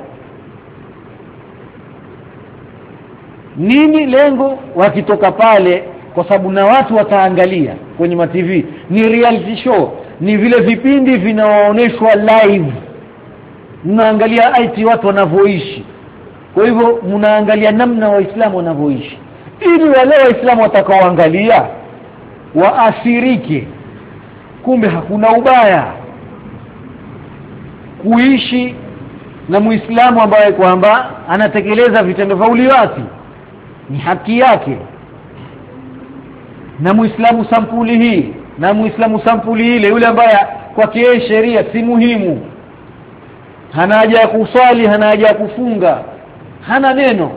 Nini lengo? Wakitoka pale, kwa sababu na watu wataangalia kwenye ma T V, ni reality show, ni vile vipindi vinaoonyeshwa live. Mnaangalia aiti watu wanavyoishi. Kwa hivyo mnaangalia namna Waislamu wanavyoishi, ili wale Waislamu watakaoangalia waathirike. Kumbe hakuna ubaya kuishi na Muislamu ambaye kwamba anatekeleza vitendo vya uliwati, ni haki yake. Na Muislamu sampuli hii na Muislamu sampuli ile, yule ambaye kwake sheria si muhimu, hana haja ya kuswali, hana haja ya kufunga, hana neno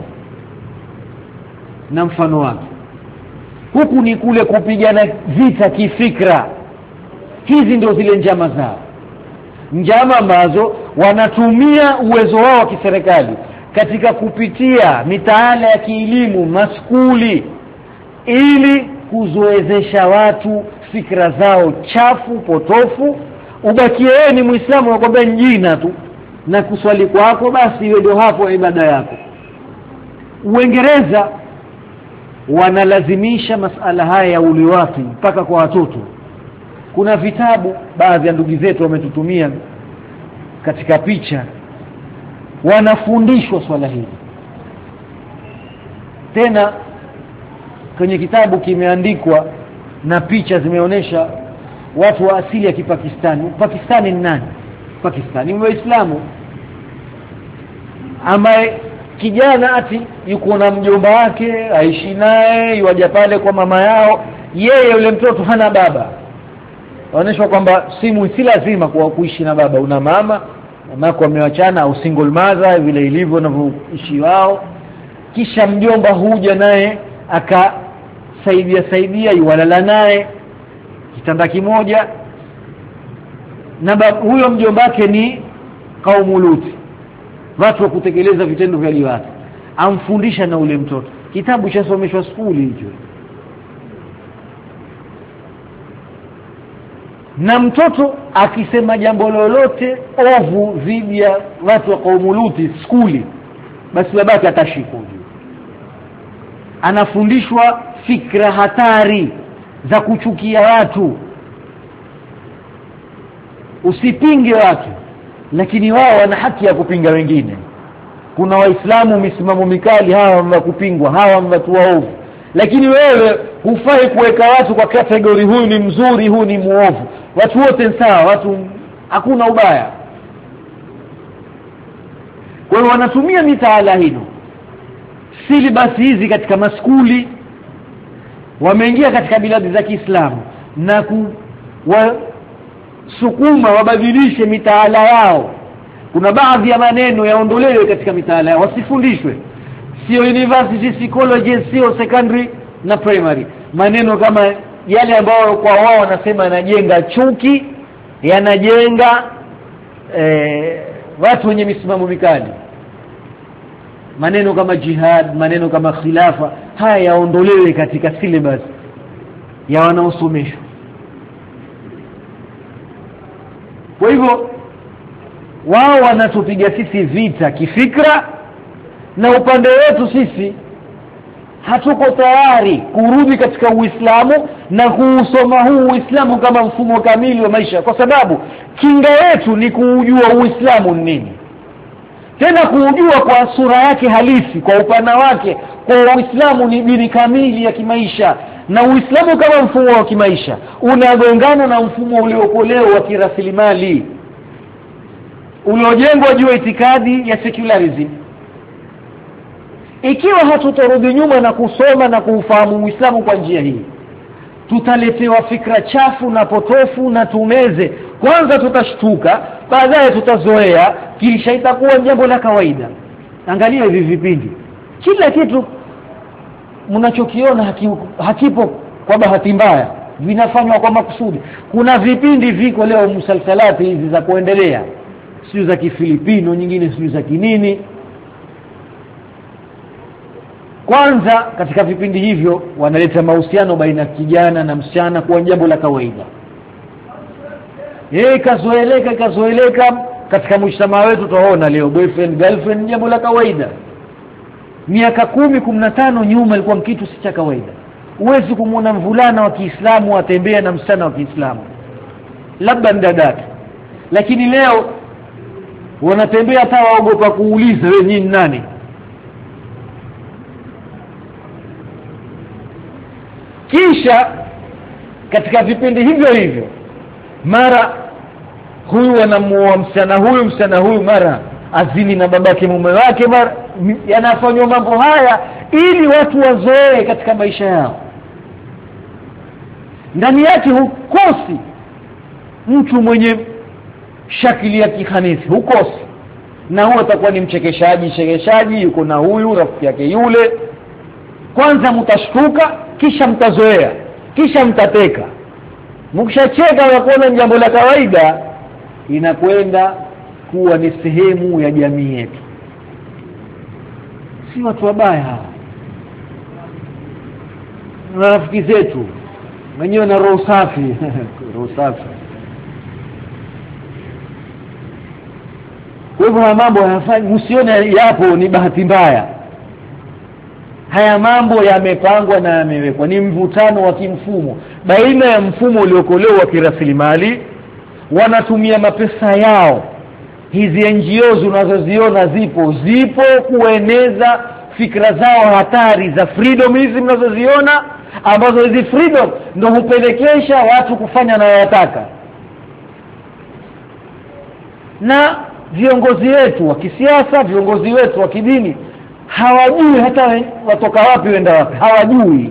na mfano wake. Huku ni kule kupigana vita kifikra. Hizi ndio zile njama zao, njama ambazo wanatumia uwezo wao wa kiserikali katika kupitia mitaala ya kielimu, maskuli, ili kuzoezesha watu fikra zao chafu, potofu. Ubakie wewe ni Muislamu wakwambia jina tu na kuswali kwako, basi iwe ndio hapo ibada yako. Uingereza wanalazimisha masala haya ya uliwati mpaka kwa watoto. Kuna vitabu baadhi ya ndugu zetu wametutumia katika picha, wanafundishwa swala hili. Tena kwenye kitabu kimeandikwa na picha zimeonesha watu wa asili ya Kipakistani. Pakistani ni nani? Pakistani ni Waislamu, ambaye kijana ati yuko na mjomba wake aishi naye, yuaja pale kwa mama yao, yeye yule mtoto hana baba. Waonyeshwa kwamba simu si lazima kwa kuishi na baba, una mama, mamako amewachana au single mother vile ilivyo na kuishi wao. Kisha mjomba huja naye akasaidia saidia, yuwalala naye kitanda kimoja, na huyo mjomba wake ni kaumu Luti, watu wa kutekeleza vitendo vya liwati. Amfundisha na ule mtoto, kitabu cha someshwa skuli hicho. Na mtoto akisema jambo lolote ovu dhidi ya watu wa kaumu Luti skuli, basi babake atashikwa. Anafundishwa fikra hatari za kuchukia watu. Usipinge watu, lakini wao wana haki ya kupinga wengine. kuna waislamu misimamo mikali, hawa wa kupingwa, hawa watu waovu. Lakini wewe hufai kuweka watu kwa kategori, huyu ni mzuri, huyu ni muovu. Watu wote sawa, watu hakuna ubaya. Kwa hiyo wanatumia mitaala hino, syllabus hizi katika maskuli, wameingia katika biladi za Kiislamu na ku wa, sukuma wabadilishe mitaala yao. Kuna baadhi ya maneno yaondolewe katika mitaala yao, wasifundishwe. Sio university psychology, sio secondary na primary. Maneno kama yale ambayo kwa wao wanasema yanajenga chuki, yanajenga eh, watu wenye misimamo mikali. Maneno kama jihad, maneno kama khilafa, haya yaondolewe katika syllabus ya wanaosomeshwa. Kwa hivyo wao wanatupiga sisi vita kifikra, na upande wetu sisi hatuko tayari kurudi katika Uislamu na kuusoma huu Uislamu kama mfumo kamili wa maisha, kwa sababu kinga yetu ni kuujua Uislamu nini, tena kuujua kwa sura yake halisi, kwa upana wake, kwa Uislamu ni dini kamili ya kimaisha. Na Uislamu kama mfumo wa kimaisha unagongana na mfumo uliokolewa wa kirasilimali uliojengwa juu ya itikadi ya secularism. Ikiwa hatutarudi nyuma na kusoma na kuufahamu Uislamu kwa njia hii, tutaletewa fikra chafu na potofu na tumeze. Kwanza tutashtuka, baadaye tutazoea, kisha itakuwa jambo la kawaida. Angalia hivi vipindi, kila kitu mnachokiona haki, hakipo kwa bahati mbaya, vinafanywa kwa makusudi. Kuna vipindi viko leo msalsalati hizi za kuendelea, sio za Kifilipino, nyingine sio za kinini. Kwanza katika vipindi hivyo wanaleta mahusiano baina kijana na msichana kwa jambo la kawaida. Eh, kazoeleka kazoeleka katika mshtama wetu. Tunaona leo boyfriend girlfriend jambo la kawaida. Miaka kumi kumi na tano nyuma ilikuwa kitu si cha kawaida. Uwezi kumuona mvulana wa Kiislamu atembea na msichana wa Kiislamu, labda ndadaka. Lakini leo wanatembea hata waogopa kuuliza wewe ni nani. Kisha katika vipindi hivyo hivyo mara huyu anamuoa msichana huyu, msichana huyu mara azini na babake mume wake, mara yanafanywa mambo haya ili watu wazoee katika maisha yao. Ndani yake hukosi mtu mwenye shakili ya kihanisi, hukosi. Na huyo atakuwa ni mchekeshaji, chekeshaji yuko na huyu rafiki yake yule. Kwanza mtashtuka, kisha mtazoea, kisha mtateka. Mkishacheka na kuona jambo la kawaida, inakwenda kuwa ni sehemu ya jamii yetu. Si watu wabaya hawa, rafiki zetu wenyewe na roho safi roho safi. Kwa hivyo mambo hayafai, msione yapo ni bahati mbaya. Haya mambo yamepangwa na yamewekwa, ni mvutano wa kimfumo baina ya mfumo uliokolewa wa kirasilimali. Wanatumia mapesa yao, hizi N G Os unazoziona zipo zipo kueneza fikra zao hatari za freedom hizi mnazoziona, ambazo hizi freedom ndio hupelekesha watu kufanya na wanataka. Na viongozi wetu wa kisiasa, viongozi wetu wa kidini hawajui hata watoka wapi wenda wapi, hawajui.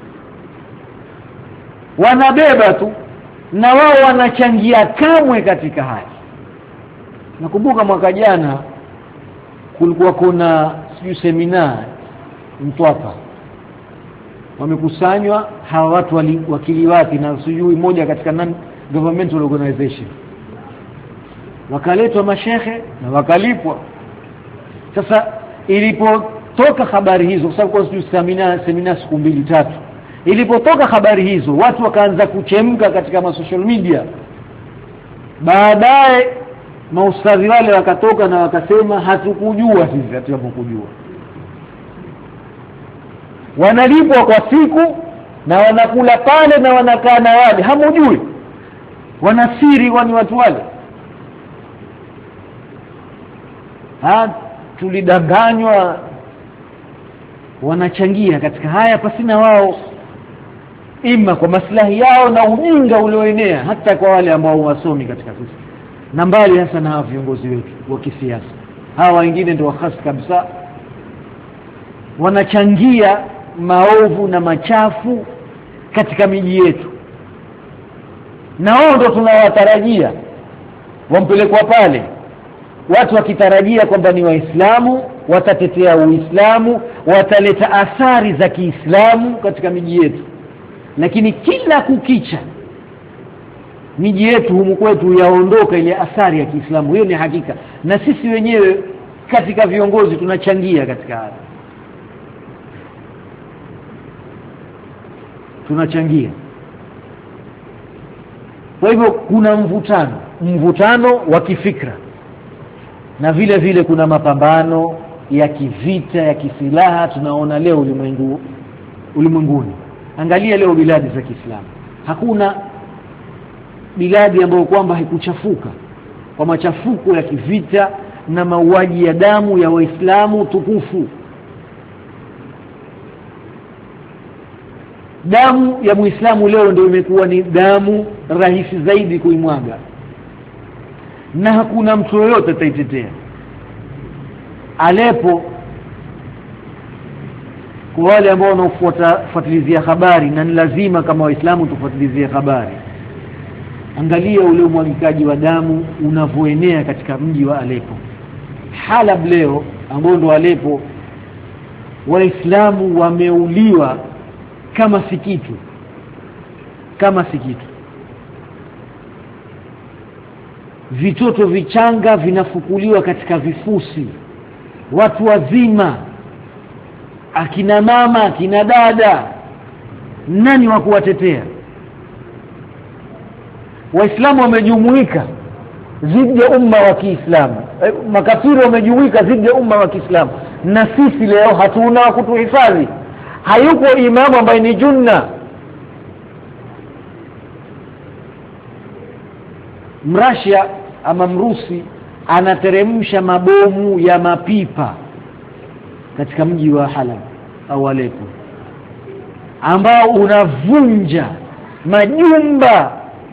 Wanabeba tu na wao wanachangia kamwe katika haya. Nakumbuka mwaka jana kulikuwa kuna siyo seminar Mtwapa, wamekusanywa hawa watu wakiliwati na sijui moja katika non governmental organization, wakaletwa mashehe na wakalipwa. Sasa ilipotoka habari hizo, kwa sababu kwa sijui seminar seminar siku mbili tatu, ilipotoka habari hizo watu wakaanza kuchemka katika social media. Baadaye maustadhi wale wakatoka na wakasema hatukujua sisi, hatukujua. Wanalipwa kwa siku na wanakula pale na wanakaa na wale, hamujui wanasiri wani watu wale. Ha, tulidanganywa. Wanachangia katika haya pasina wao, ima kwa maslahi yao na ujinga ulioenea hata kwa wale ambao wasomi katika sisi, na mbali hasa na viongozi wetu wa kisiasa. Hawa wengine ndio hasa kabisa wanachangia maovu na machafu katika miji yetu, na wao ndio tunawatarajia wampelekwa pale, watu wakitarajia kwamba ni Waislamu, watatetea Uislamu, wataleta athari za Kiislamu katika miji yetu. Lakini kila kukicha miji yetu humu kwetu yaondoka ile athari ya Kiislamu. Hiyo ni hakika, na sisi wenyewe katika viongozi tunachangia katika haya, tunachangia. Kwa hivyo kuna mvutano mvutano wa kifikra, na vile vile kuna mapambano ya kivita ya kisilaha tunaona leo ulimwengu ulimwenguni. Angalia leo biladi za Kiislamu, hakuna biladi ambayo kwamba haikuchafuka kwa machafuko ya kivita na mauaji ya damu ya Waislamu tukufu. Damu ya Muislamu leo ndio imekuwa ni damu rahisi zaidi kuimwaga, na hakuna mtu yoyote ataitetea. Aleppo, kwa wale ambao wanafuatilizia habari, na ni lazima kama Waislamu tufuatilizie habari, angalia ule umwagikaji wa damu unavoenea katika mji wa Aleppo. Halab leo ambao ndo Aleppo, Waislamu wameuliwa kama si kitu, kama si kitu. Vitoto vichanga vinafukuliwa katika vifusi, watu wazima, akina mama, akina dada, nani wa kuwatetea? Waislamu wamejumuika dhidi ya umma wa Kiislamu, makafiri wamejumuika dhidi ya umma wa Kiislamu, na sisi leo hatuna wa kutuhifadhi. Hayuko imamu ambaye ni junna. Mrashia ama Mrusi anateremsha mabomu ya mapipa katika mji wa Halab au Aleppo, ambao unavunja majumba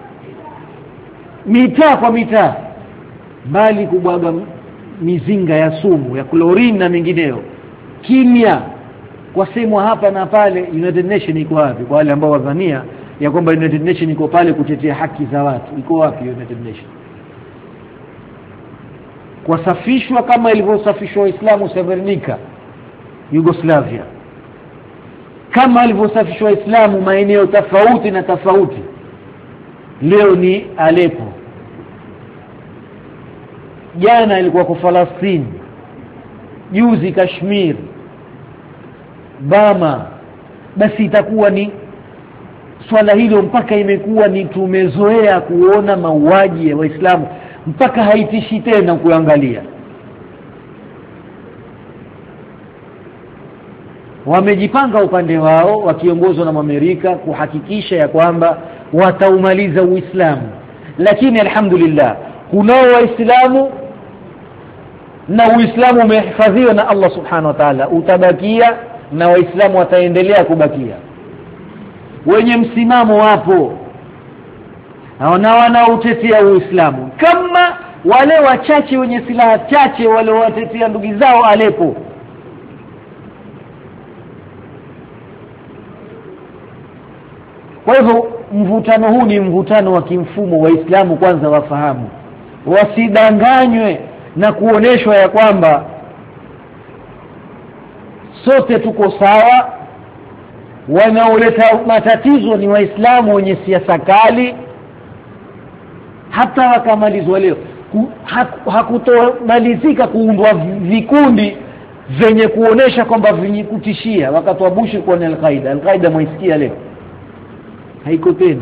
mitaa kwa mitaa, bali kubwaga mizinga ya sumu ya klorini na mingineyo. Kimya kwa sehemu hapa na pale. United Nation iko wapi? Kwa wale ambao wadhania ya kwamba United Nation iko pale kutetea haki za watu, iko wapi United Nation? Kuwasafishwa kama ilivyosafishwa Waislamu Srebrenica Yugoslavia, kama alivyosafishwa Waislamu maeneo tofauti na tofauti, leo ni Aleppo. Jana ilikuwa kwa Palestina, juzi Kashmir, Bama. Basi itakuwa ni swala hilo mpaka imekuwa ni tumezoea kuona mauaji ya Waislamu mpaka haitishi tena kuangalia. Wamejipanga upande wao wakiongozwa na Amerika kuhakikisha ya kwamba wataumaliza Uislamu, lakini alhamdulillah kunao Waislamu na Uislamu umehifadhiwa na Allah subhanahu wa ta'ala, utabakia na Waislamu wataendelea kubakia. Wenye msimamo wapo na wanaotetea Uislamu, kama wale wachache wenye silaha chache wale watetea ndugu zao Aleppo. Kwa hivyo mvutano huu ni mvutano wa kimfumo. Waislamu kwanza wafahamu, wasidanganywe na kuoneshwa ya kwamba sote tuko sawa. Wanaoleta matatizo ni Waislamu wenye siasa kali. Hata wakamalizwa leo, hakutomalizika kuundwa vikundi venye kuonesha kwamba venye kutishia. Wakati wa Bush kwa Al-Qaeda, Al-Qaeda mwaisikia leo haiko tena.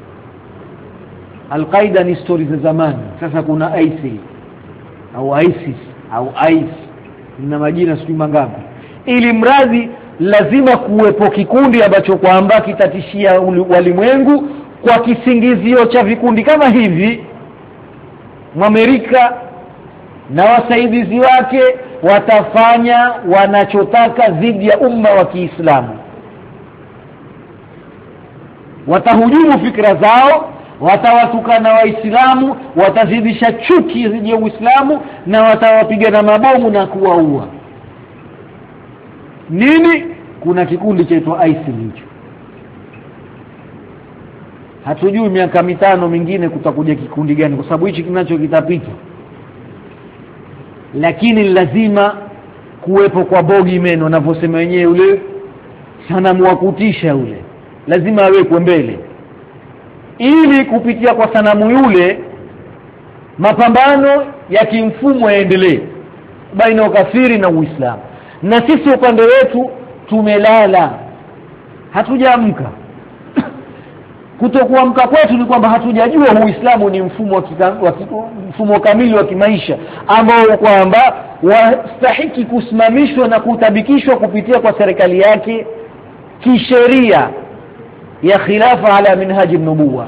Al-Qaeda ni story za zamani. Sasa kuna ISIL au ISIS au ICE na majina sio mangapi, ili mradi lazima kuwepo kikundi ambacho kwamba kitatishia walimwengu kwa kisingizio cha vikundi kama hivi. Amerika na wasaidizi wake watafanya wanachotaka dhidi ya umma wa Kiislamu. Watahujumu fikra zao, watawatukana Waislamu, watazidisha chuki dhidi ya Uislamu na watawapiga na mabomu na kuwaua. Nini? Kuna kikundi chaitwa I S I L hicho. Hatujui miaka mitano mingine kutakuja kikundi gani, kwa sababu hichi kinacho kitapita. Lakini lazima kuwepo kwa bogeyman wanavyosema wenyewe, ule sanamu wa kutisha ule lazima awekwe mbele, ili kupitia kwa sanamu yule mapambano ya kimfumo yaendelee baina ya kafiri na Uislamu. Na sisi upande wetu tumelala, hatujaamka. Kutokuamka kwetu ni kwamba hatujajua Uislamu ni mfumo wa kika, wa mfumo kamili wa kimaisha ambao kwamba wastahiki kusimamishwa na kutabikishwa kupitia kwa serikali yake kisheria ya khilafa ala minhaji nubuwa,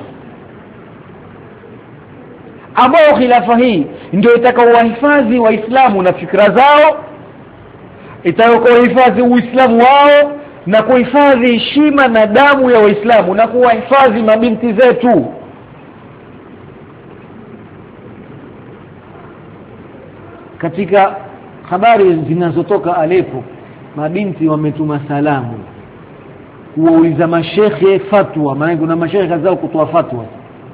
ambao khilafa hii ndio itakaowahifadhi Waislamu na fikra zao, itakaowahifadhi Uislamu wao na kuhifadhi heshima na damu ya Waislamu na kuwahifadhi mabinti zetu. Katika habari zinazotoka Aleppo, mabinti wametuma salamu kuwauliza mashekhe fatwa, maana kuna mashekhe kazao kutoa fatwa.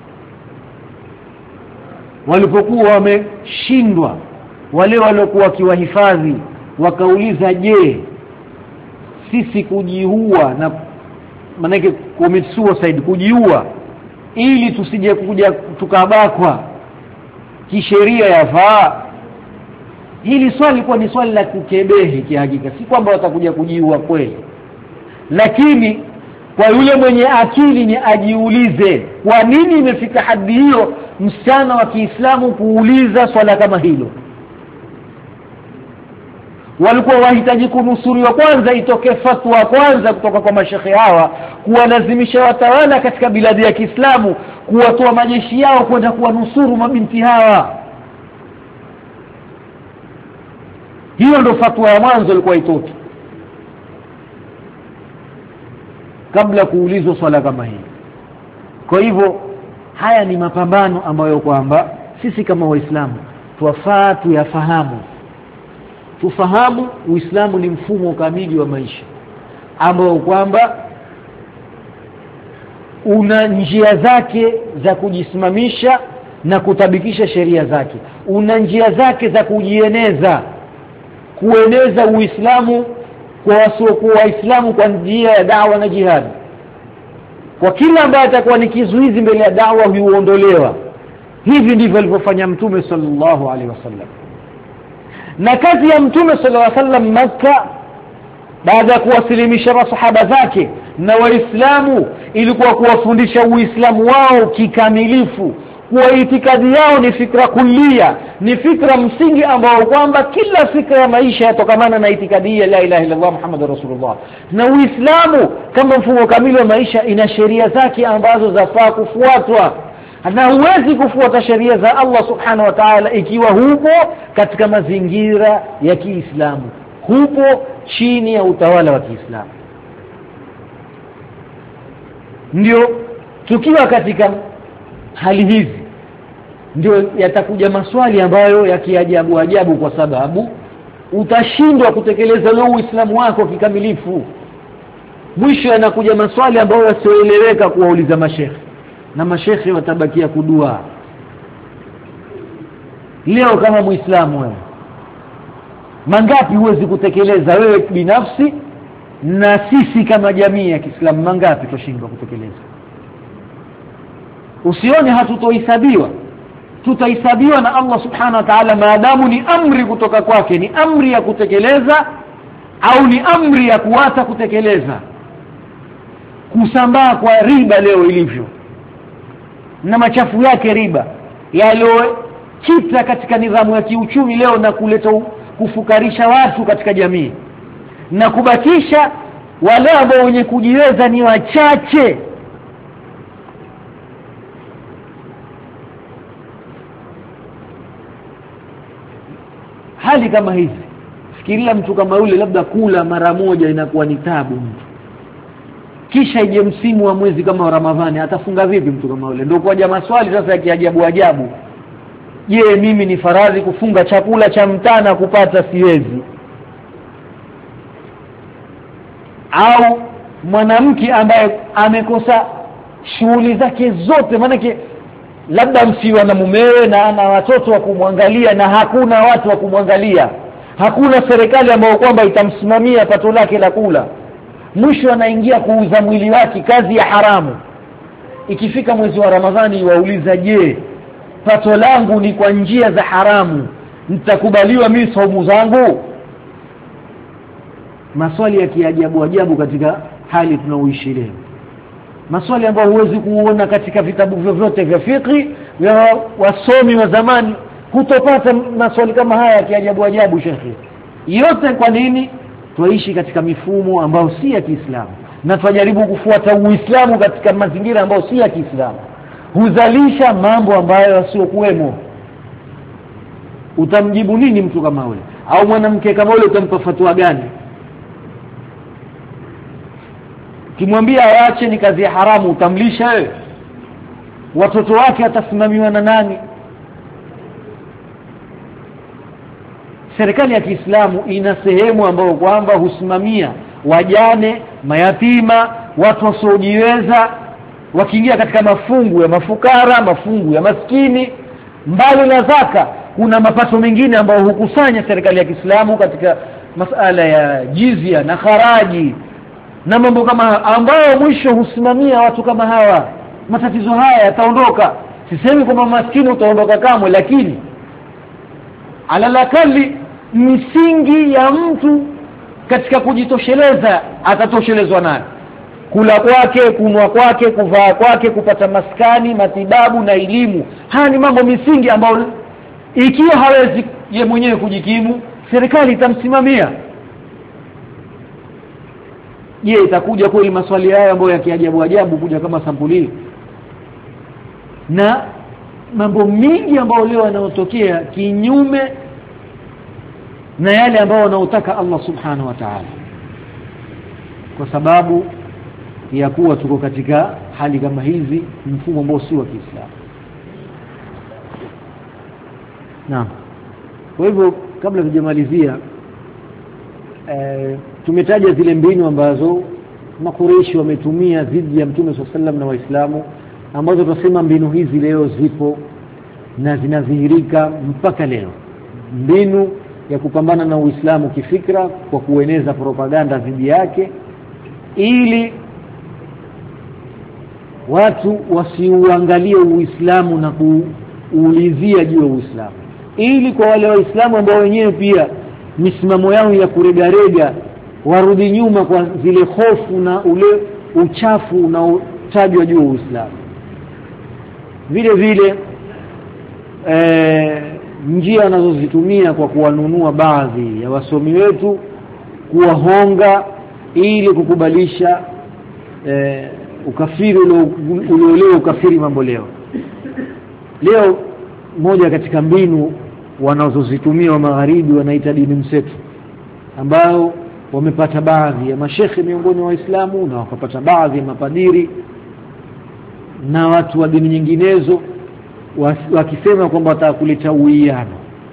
Walipokuwa wameshindwa wale waliokuwa wakiwahifadhi, wakauliza, je, sisi kujiua na maana commit suicide, kujiua ili tusije kuja tukabakwa kisheria yafaa? Hili swali kwa ni swali la kukebehi kihakika, si kwamba watakuja kujiua kweli, lakini kwa yule mwenye akili ni ajiulize, kwa nini imefika hadi hiyo msichana wa Kiislamu kuuliza swala kama hilo? Walikuwa wahitaji kunusuriwa kwanza, itoke fatwa kwanza kutoka kwa mashekhe hawa kuwalazimisha watawala katika biladi ya Kiislamu kuwatoa majeshi yao kwenda kuwanusuru mabinti hawa. Hiyo ndio fatwa ya mwanzo ilikuwa itoke kabla kuulizwa swala kama hili. Kwa hivyo haya ni mapambano ambayo kwamba sisi kama Waislamu tuwafaa tuyafahamu. Tufahamu Uislamu ni mfumo kamili wa maisha ambao kwamba una njia zake za kujisimamisha na kutabikisha sheria zake, una njia zake za kujieneza, kueneza Uislamu kwa wasiokuwa Waislamu kwa njia ya da'wa na jihad. Kwa kila ambaye atakuwa ni kizuizi mbele ya da'wa huondolewa. Hivi ndivyo alivyofanya Mtume sallallahu alaihi wasallam. Na kazi ya Mtume sallallahu alaihi wasallam Makka, baada ya kuwasilimisha masahaba zake na Waislamu, ilikuwa kuwafundisha Uislamu wao kikamilifu, kwa itikadi yao ni fikra kulia, ni fikra msingi ambao kwamba kila fikra ya maisha yatokamana na itikadi ya la ilaha illa Allah Muhammadur Rasulullah. Na Uislamu kama mfumo kamili wa maisha ina sheria zake ambazo zafaa kufuatwa, na huwezi kufuata sheria za Allah subhanahu wa ta'ala ikiwa hupo katika mazingira ya Kiislamu, hupo chini ya utawala wa Kiislamu. Ndio tukiwa katika hali hizi ndio yatakuja maswali ambayo ya kiajabu ajabu, kwa sababu utashindwa kutekeleza leo Uislamu wako kikamilifu. Mwisho yanakuja maswali ambayo yasioeleweka kuwauliza mashekhe, na mashekhe watabakia kudua. Leo kama Muislamu wewe, mangapi huwezi kutekeleza wewe binafsi, na sisi kama jamii ya Kiislamu mangapi tushindwa kutekeleza? Usione hatutohesabiwa, tutahesabiwa na Allah subhanahu wa ta'ala, maadamu ni amri kutoka kwake, ni amri ya kutekeleza au ni amri ya kuacha kutekeleza. Kusambaa kwa riba leo ilivyo na machafu yake riba yaliyokita katika nidhamu ya kiuchumi leo na kuleta kufukarisha watu katika jamii na kubakisha wale ambao wenye kujiweza ni wachache. Hali kama hizi fikiria mtu kama yule labda kula mara moja inakuwa ni tabu mtu, kisha ije msimu wa mwezi kama wa Ramadhani atafunga vipi mtu kama yule? Ndio kwaja maswali sasa ya kiajabu ajabu. Je, mimi ni faradhi kufunga chakula cha mchana kupata siwezi? Au mwanamke ambaye amekosa shughuli zake zote, maana labda msiwa na mumewe na ana watoto wa kumwangalia na hakuna watu wa kumwangalia, hakuna serikali ambayo kwamba itamsimamia pato lake la kula, mwisho anaingia kuuza mwili wake, kazi ya haramu. Ikifika mwezi wa Ramadhani wauliza, je, pato langu ni kwa njia za haramu, nitakubaliwa mimi saumu zangu? Maswali ya kiajabu ajabu katika hali tunaoishi leo, maswali ambayo huwezi kuona katika vitabu vyovyote vya fiqh vya wasomi wa zamani. Hutopata maswali kama haya ya kiajabu ajabu shekhi. Yote kwa nini? Tuishi katika mifumo ambayo si ya Kiislamu na tunajaribu kufuata Uislamu katika mazingira ambayo si ya Kiislamu, huzalisha mambo ambayo yasiokuwemo. Utamjibu nini mtu kama yule? Au mwanamke kama yule utampa fatwa gani? Kimwambia aache ni kazi ya haramu, utamlisha wewe? Watoto wake atasimamiwa na nani? Serikali ya Kiislamu ina sehemu ambayo kwamba husimamia wajane, mayatima, watu wasiojiweza, wakiingia katika mafungu ya mafukara, mafungu ya maskini. Mbali na zaka, kuna mapato mengine ambayo hukusanya serikali ya Kiislamu katika masala ya jizya na kharaji na mambo kama ambayo mwisho husimamia watu kama hawa. Matatizo haya yataondoka. Sisemi kwamba maskini utaondoka kamwe, lakini alalakali misingi ya mtu katika kujitosheleza atatoshelezwa nayo. Kula kwake, kunwa kwake, kuvaa kwake, kupata maskani, matibabu na elimu. Haya ni mambo misingi ambayo ikiwa hawezi ye mwenyewe kujikimu, serikali itamsimamia. Je, itakuja kweli maswali haya ambayo ya kiajabu ajabu kuja kama sampuli? Na mambo mingi ambayo leo yanayotokea kinyume na yale ambayo wanaotaka Allah subhanahu wa ta'ala, kwa sababu ya kuwa tuko katika hali kama hizi, mfumo ambao si wa Kiislamu. Naam. Kwa hivyo kabla tujamalizia, eh, tumetaja zile mbinu ambazo Makureishi wametumia dhidi ya Mtume swalla sallam na Waislamu, ambazo tunasema mbinu hizi leo zipo na zinadhihirika mpaka leo. Mbinu ya kupambana na Uislamu kifikra kwa kueneza propaganda dhidi yake, ili watu wasiuangalie Uislamu na kuulizia juu ya Uislamu, ili kwa wale Waislamu ambao wenyewe pia misimamo yao ya kuregarega warudi nyuma kwa zile hofu na ule uchafu unaotajwa juu ya Uislamu. Vile vile e, njia wanazozitumia kwa kuwanunua baadhi ya wasomi wetu, kuwahonga ili kukubalisha e, ukafiri uliolewa ukafiri mambo leo. Leo moja katika mbinu wanazozitumia wa magharibi wanaita dini mseto, ambao wamepata baadhi ya mashekhe miongoni wa Waislamu na wakapata baadhi ya mapadiri na watu wa dini nyinginezo, wakisema kwamba watakuleta uwiano.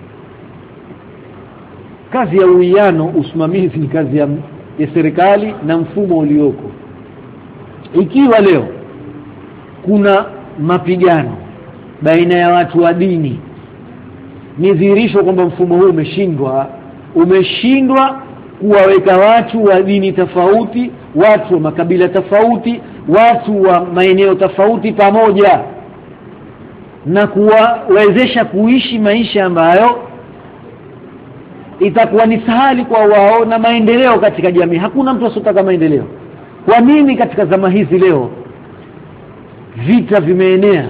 Kazi ya uwiano, usimamizi ni kazi ya, ya serikali na mfumo ulioko. Ikiwa leo kuna mapigano baina ya watu wa dini, ni dhihirisho kwamba mfumo huu umeshindwa umeshindwa kuwaweka watu wa dini tofauti, watu wa makabila tofauti, watu wa maeneo tofauti pamoja, na kuwawezesha kuishi maisha ambayo itakuwa ni sahali kwa wao na maendeleo katika jamii. Hakuna mtu asiyotaka maendeleo. Kwa nini katika zama hizi leo vita vimeenea?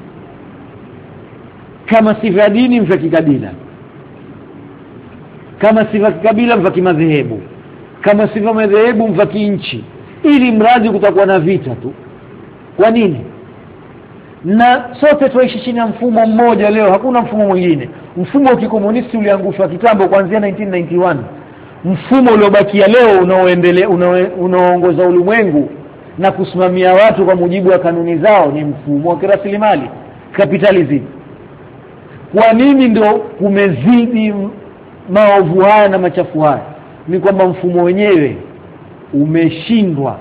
Kama si vya dini, vya kikabila; kama si vya kikabila, vya kimadhehebu; kama si vya madhehebu, vya kinchi, ili mradi kutakuwa na vita tu. Kwa nini? Na sote tuishi chini ya mfumo mmoja leo, hakuna mfumo mwingine. Mfumo wa kikomunisti uliangushwa kitambo kuanzia nineteen ninety-one. mfumo uliobakia leo unaoendelea unaoongoza ulimwengu na kusimamia watu kwa mujibu wa kanuni zao ni mfumo wa kirasilimali, capitalism. Kwa nini ndio kumezidi maovu haya na machafu haya? Ni kwamba mfumo wenyewe umeshindwa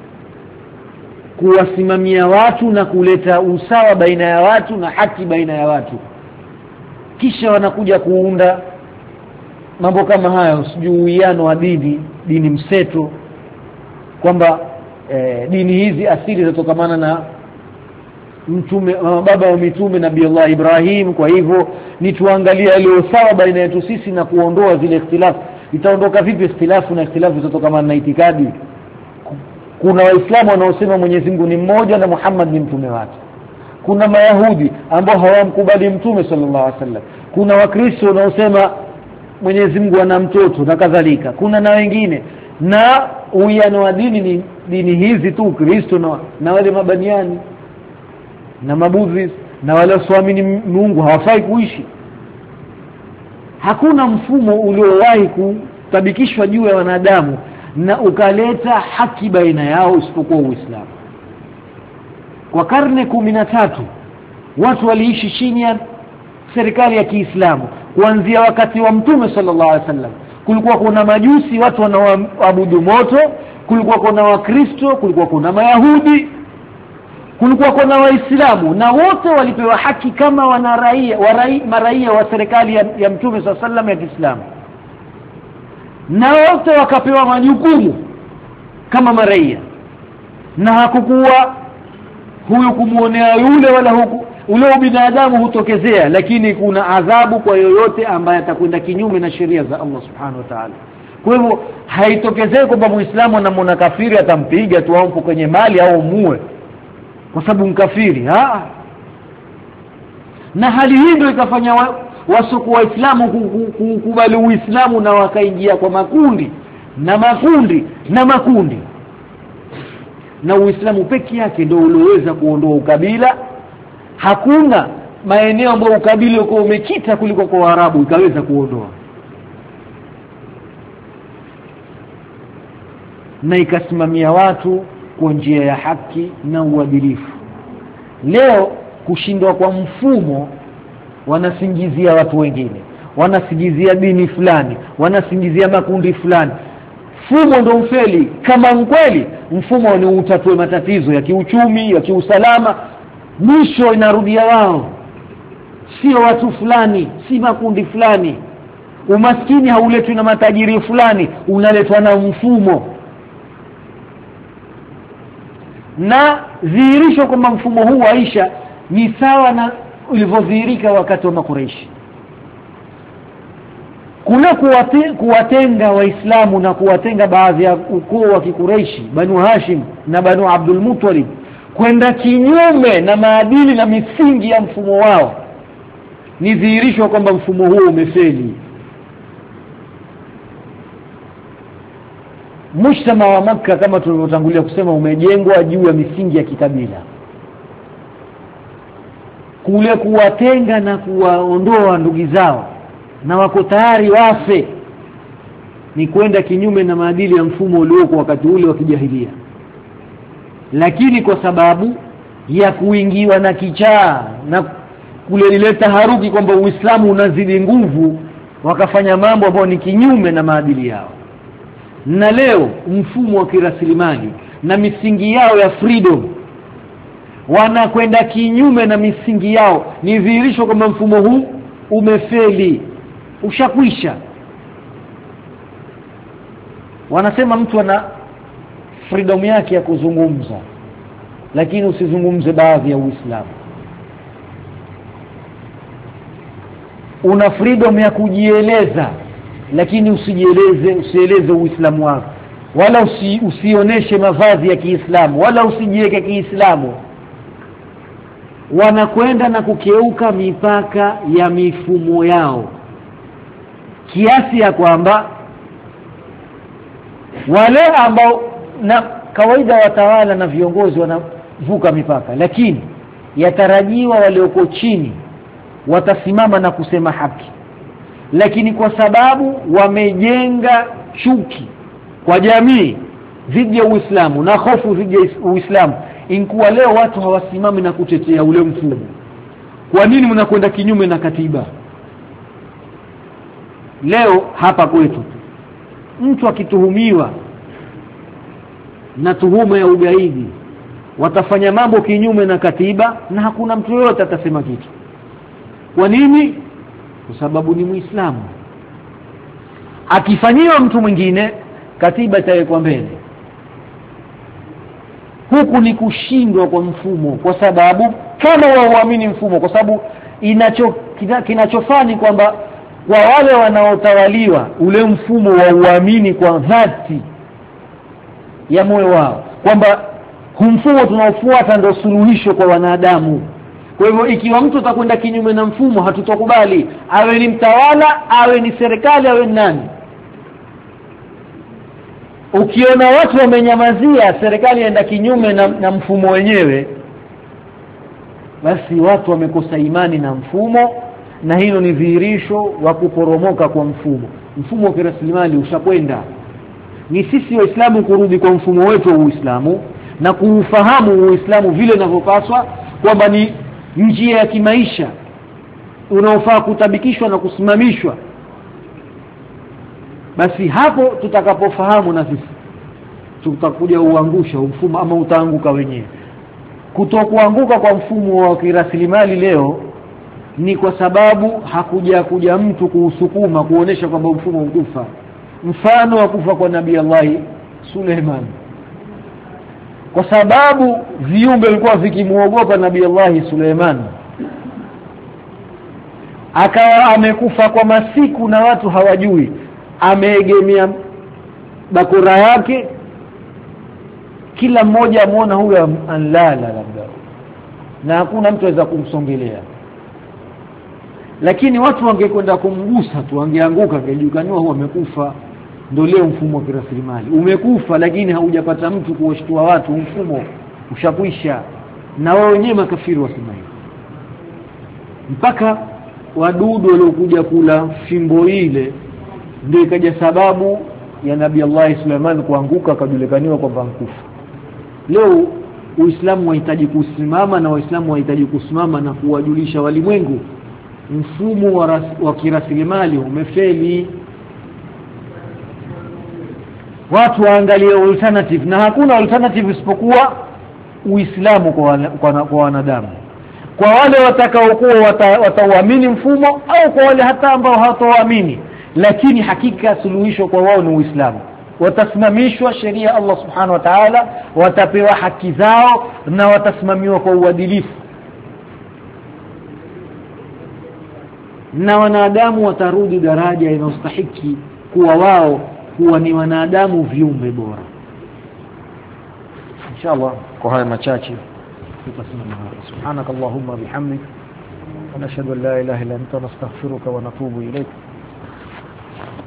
kuwasimamia watu na kuleta usawa baina ya watu na haki baina ya watu. Kisha wanakuja kuunda mambo kama haya, usijuiano wa dini, dini mseto, kwamba eh, dini hizi asili zatokamana na mtume baba wa mitume Nabii Allah Ibrahim. Kwa hivyo ni tuangalie ile usawa baina yetu sisi na kuondoa zile ikhtilafu. Itaondoka vipi ikhtilafu na ikhtilafu zitokamana na itikadi? Kuna waislamu wanaosema Mwenyezi Mungu ni mmoja na Muhammad ni mtume wake. Kuna mayahudi ambao hawamkubali mtume sallallahu alaihi wasallam. Kuna wakristo wanaosema Mwenyezi Mungu ana mtoto na kadhalika. Kuna na wengine, na uwiano wa dini ni dini hizi tu, Kristo na, na wale mabaniani na mabudhi na wale wasioamini Mungu hawafai kuishi. Hakuna mfumo uliowahi kutabikishwa juu ya wanadamu na ukaleta haki baina yao isipokuwa Uislamu. Kwa karne kumi na tatu watu waliishi chini ya serikali ya Kiislamu. Kuanzia wakati wa Mtume sallallahu alaihi wasallam kulikuwa kuna majusi, watu wanaoabudu moto, kulikuwa kuna Wakristo, kulikuwa kuna Mayahudi, kulikuwa kuna Waislamu, na wote walipewa haki kama wana raia wa maraia wa serikali ya, ya Mtume sallallahu alaihi wasallam ya Kiislamu, na wote wakapewa majukumu kama maraia, na hakukuwa huyu kumuonea yule wala huku ule binadamu hutokezea, lakini kuna adhabu kwa yoyote ambaye atakwenda kinyume na sheria za Allah subhanahu wa ta'ala. Kwa hivyo haitokezei kwamba Muislamu anamwona kafiri atampiga tu au kwenye mali au muue kwa sababu mkafiri. Ah, na hali hii ndio ikafanya wa, wasoku waislamu kukubali Uislamu na wakaingia kwa makundi na makundi na makundi, na Uislamu pekee yake ndio ulioweza kuondoa ukabila. Hakuna maeneo ambayo ukabila uko umekita kuliko kwa Waarabu ikaweza kuondoa, na ikasimamia watu kwa njia ya haki na uadilifu. Leo kushindwa kwa mfumo, wanasingizia watu wengine, wanasingizia dini fulani, wanasingizia makundi fulani. Mfumo ndio mfeli. Kama kweli mfumo ni utatue matatizo ya kiuchumi, ya kiusalama, mwisho inarudia wao, sio watu fulani, si makundi fulani. Umaskini hauletwi na matajiri fulani, unaletwa na mfumo. Na dhihirisho kwamba mfumo huu waisha ni sawa na ulivyodhihirika wakati wa Makuraishi. Kuna kuwate, kuwatenga Waislamu na kuwatenga baadhi ya ukoo wa Kikureishi, Banu Hashim na Banu Abdul Muttalib, kwenda kinyume na maadili na misingi ya mfumo wao, ni dhihirisho kwamba mfumo huu umefeli. Mshtama wa Makka kama tulivyotangulia kusema umejengwa juu ya misingi ya kikabila. Kule kuwatenga na kuwaondoa ndugu zao na wako tayari wafe ni kwenda kinyume na maadili ya mfumo uliokuwa wakati ule wa kijahilia. Lakini kwa sababu ya kuingiwa na kichaa na kule ile taharuki kwamba Uislamu unazidi nguvu, wakafanya mambo ambayo ni kinyume na maadili yao. Na leo mfumo wa kirasilimali na misingi yao ya freedom wanakwenda kinyume na misingi yao, ni dhihirisho kwamba mfumo huu umefeli, ushakwisha. Wanasema mtu ana freedom yake ya kuzungumza, lakini usizungumze baadhi ya Uislamu. Una freedom ya kujieleza, lakini usijieleze, usieleze Uislamu wako, wala usi, usioneshe mavazi ya Kiislamu, wala usijiweke Kiislamu. Wanakwenda na kukeuka mipaka ya mifumo yao, kiasi ya kwamba wale ambao na kawaida watawala na viongozi wanavuka mipaka, lakini yatarajiwa walioko chini watasimama na kusema haki. lakini kwa sababu wamejenga chuki kwa jamii dhidi ya Uislamu na hofu dhidi ya Uislamu, inkuwa leo watu hawasimami na kutetea ule mfumo. Kwa nini mnakwenda kinyume na katiba? Leo hapa kwetu mtu akituhumiwa na tuhuma ya ugaidi, watafanya mambo kinyume na katiba na hakuna mtu yote atasema kitu. Kwa nini? Kwa sababu ni Muislamu. Akifanyiwa mtu mwingine, katiba itawekwa mbele. Huku ni kushindwa kwa mfumo, kwa sababu kama waamini mfumo, kwa sababu inacho kinachofanya kwamba kwa wale wanaotawaliwa ule mfumo wa uamini kwa dhati ya moyo wao kwamba mfumo tunaofuata ndio suluhisho kwa wanadamu. Kwa hivyo ikiwa mtu atakwenda kinyume na mfumo, hatutokubali, awe ni mtawala, awe ni serikali, awe ni nani. Ukiona watu wamenyamazia serikali enda kinyume na, na mfumo wenyewe, basi watu wamekosa imani na mfumo, na hilo ni dhihirisho wa kuporomoka kwa mfumo. Mfumo wa kiraslimali ushakwenda. Ni sisi Waislamu kurudi kwa mfumo wetu wa Uislamu na kuufahamu Uislamu vile unavyopaswa, kwamba ni njia ya kimaisha unaofaa kutabikishwa na kusimamishwa. Basi hapo tutakapofahamu na sisi tutakuja uangusha mfumo, ama utaanguka wenyewe. Kutokuanguka kwa mfumo wa kiraslimali leo ni kwa sababu hakuja kuja mtu kuusukuma kuonesha kwamba mfumo ukufa. Mfano wa kufa kwa Nabii Allah Suleiman, kwa sababu viumbe walikuwa vikimuogopa Nabii Allah Suleiman, akawa amekufa kwa masiku na watu hawajui, ameegemea bakora yake, kila mmoja amuona huyo anlala labda, na hakuna mtu aweza kumsongelea. Lakini watu wangekwenda kumgusa tu, wangeanguka, angejukaniwa huwa amekufa. Ndio leo mfumo wa kiraslimali umekufa, lakini haujapata mtu kuwashtua watu, mfumo ushakwisha. Na wao wenyewe makafiri wasema hivyo, mpaka wadudu waliokuja kula fimbo ile ndio ikaja sababu ya Nabii Allah Suleiman kuanguka, kajulikaniwa kwamba mkufa. Leo Uislamu wahitaji kusimama, na Waislamu wahitaji kusimama na kuwajulisha walimwengu mfumo wa, ras, wa kiraslimali umefeli. Watu waangalie alternative, na hakuna alternative isipokuwa Uislamu kwa kwa, kwa wanadamu. Kwa wale watakaokuwa watauamini wata mfumo, au kwa wale hata ambao hawataamini, lakini hakika suluhisho kwa wao ni Uislamu. Watasimamishwa sheria Allah Subhanahu wa Ta'ala, watapewa haki zao na watasimamiwa kwa uadilifu, na wanadamu watarudi daraja inayostahiki kuwa wao kuwa ni wanadamu viumbe bora. Inshallah kwa haya machache tutasimama hapa. Subhanakallahumma bihamdik wa nashhadu an la ilaha illa anta nastaghfiruka wa natubu ilayk.